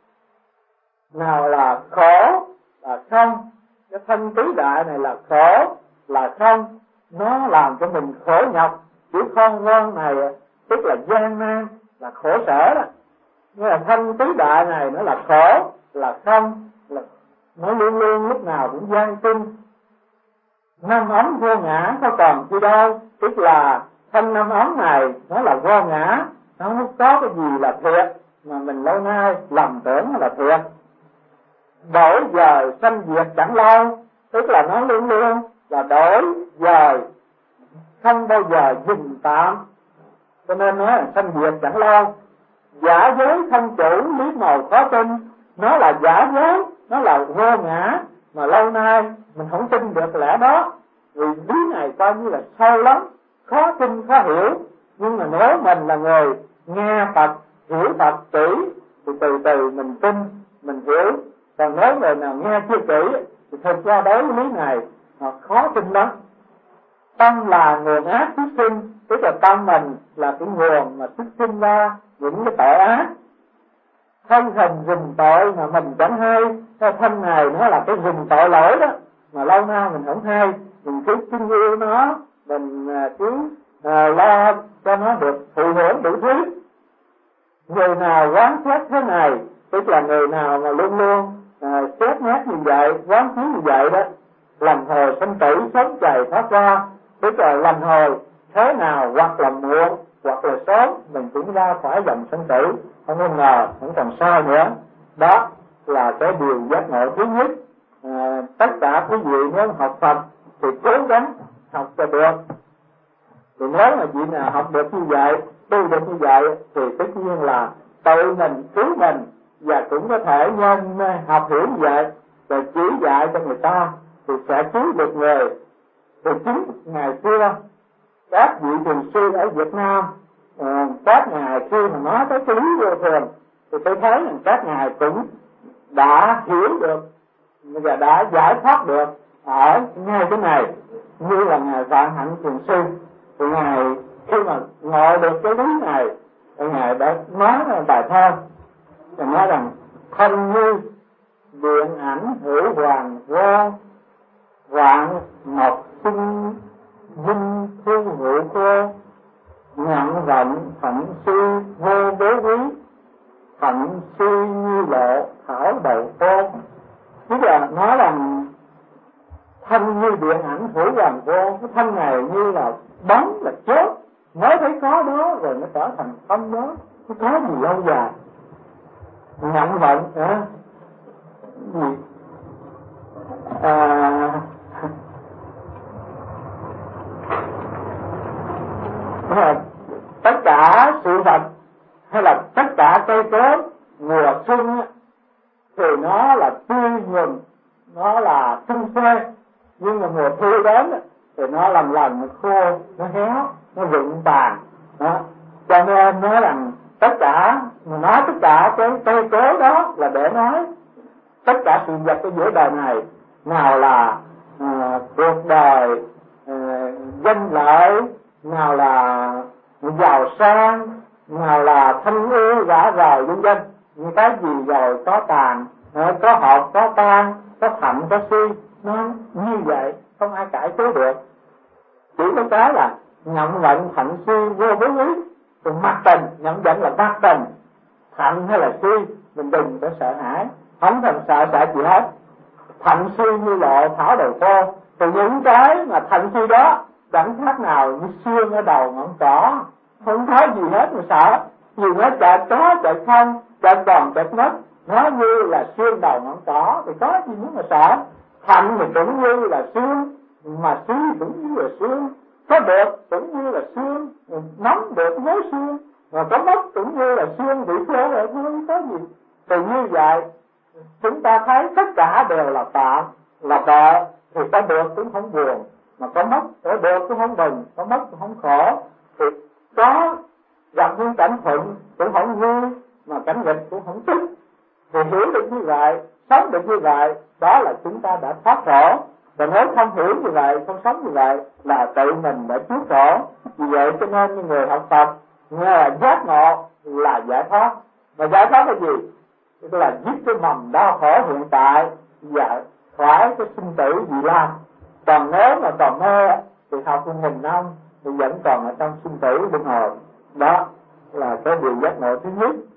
Nào là khổ là không, cái thân tứ đại này là khổ là không, nó làm cho mình khổ nhọc. Chữ không ngon này tức là gian nan, là khổ sở đó. Nghĩa là thân tứ đại này nó là khổ là không, là nó luôn luôn lúc nào cũng gian tinh. Năm ấm vô ngã có còn chi đâu, tức là thân năm ấm này nó là vô ngã, nó không có cái gì là thiệt mà mình lâu nay lầm tưởng là thiệt. Đổi dời sanh diệt chẳng lâu, tức là nó luôn luôn là đổi dời, không bao giờ dừng tạm, cho nên nói là sanh diệt chẳng lâu. Giả dối thân chủ lý màu khó tin, nó là giả dối, nó là vô ngã, mà lâu nay mình không tin được lẽ đó, vì lý này coi như là sâu lắm, khó tin khó hiểu. Nhưng mà nếu mình là người nghe Phật, hiểu Phật kỹ thì từ từ mình tin, mình hiểu. Còn nếu người nào nghe chưa kỹ thì thực ra đối với lý này họ khó tin lắm. Tâm là nguồn ác xuất sinh, tức là tâm mình là cái nguồn mà xuất sinh ra những cái tội ác. Thân hình rình tội mà mình chẳng hay, cái thân này nó là cái rình tội lỗi đó, mà lâu nay mình không hay, mình cứ tin yêu nó, mình cứ à, lo cho nó được thụ hưởng đủ thứ. Người nào quán xét thế này, tức là người nào mà luôn luôn à, xét nét như vậy, quán chiếu như vậy đó, lần hồi sinh tử sớm chày thoát ra, tức là lần hồi thế nào hoặc là muộn hoặc là sớm mình cũng ra khỏi dòng sinh tử, không có ngờ không còn sai nữa. Đó là cái điều giác ngộ thứ nhất. À, tất cả quý vị nếu học Phật thì cố gắng học cho được. Thì nếu mà vị nào học được như vậy, tu được như vậy thì tất nhiên là tự mình cứu mình, và cũng có thể nhân học hiểu như vậy rồi chỉ dạy cho người ta thì sẽ cứu được người. Thì chính ngày xưa các vị thiền sư ở Việt Nam, các ngài khi mà nói tới cái lý vô thường thì tôi thấy rằng các ngài cũng đã hiểu được và đã giải thoát được ở ngay cái này. Như là ngài Vạn Hạnh thiền sư thì ngài khi mà ngộ được cái lý này thì ngài đã nói bài thơ, ngài nói rằng thân như điện ảnh hữu hoàng vô, vạn mộc sinh vinh thu hữu cô, nhận vận thận sư vô bố quý, thận sư như lộ thảo đầu cô. Tức là nói rằng thân như điện ảnh hữu hoàng vô, cái thân này như là bóng là chớp, mới thấy có đó rồi nó trở thành không đó, nó có gì lâu dài. Nhận vận à, gì à, tất cả sự vật hay là tất cả cây cối mùa xuân thì nó là tươi nhuần, nó là xung xuê, nhưng mà mùa thu đến thì nó làm lần nó khô, nó héo, nó rụng tàn đó. Cho nên nói rằng tất cả, mà nói tất cả cái cây cối đó là để nói tất cả sự vật ở giữa đời này, nào là à, cuộc đời à, danh lợi, nào là giàu sang, nào là thanh ưu gã rời vân vân. Những cái gì rồi có tàn, có hợp có tan, có thạnh có suy, nó như vậy không ai cải chế được. Chỉ có cái là nhận vận thạnh suy vô bố quý. Còn mặc tình, nhận vận là mặc tình, thạnh hay là suy mình đừng có sợ hãi, không cần sợ sợ gì hết. Thạnh suy như lộ thảo đầu khô, thì những cái mà thạnh suy đó chẳng khác nào như xương ở đầu ngọn cỏ, không có gì hết mà sợ. Vì nó chợt có chợt không, chợt còn chợt mất, nó như là xương đầu ngọn cỏ thì có gì nữa mà sợ. Thạnh thì cũng như là xương, mà suy cũng như là xương, có được cũng như là xương, nóng được với xương, mà có mất cũng như là xương bị khô rồi thôi, có gì. Thì như vậy chúng ta thấy tất cả đều là tạm, là bợ, thì có được cũng không buồn, mà có mất, có được cũng không mừng, có mất cũng không khổ. Thì có gặp những cảnh thuận cũng không vui, mà cảnh nghịch cũng không tức. Thì hiểu được như vậy, sống được như vậy, đó là chúng ta đã thoát khổ. Và nếu không hiểu như vậy, không sống như vậy, là tự mình đã chuốc khổ. Vì vậy cho nên người học Phật nghe là giác ngộ là giải thoát. Mà giải thoát là gì? Tức là dứt cái mầm đau khổ hiện tại và khỏi cái sinh tử dị lai. Còn nếu mà còn mê thì học một nghìn năm thì vẫn còn ở trong sinh tử luân hồi. Đó là cái điều giác ngộ thứ nhất.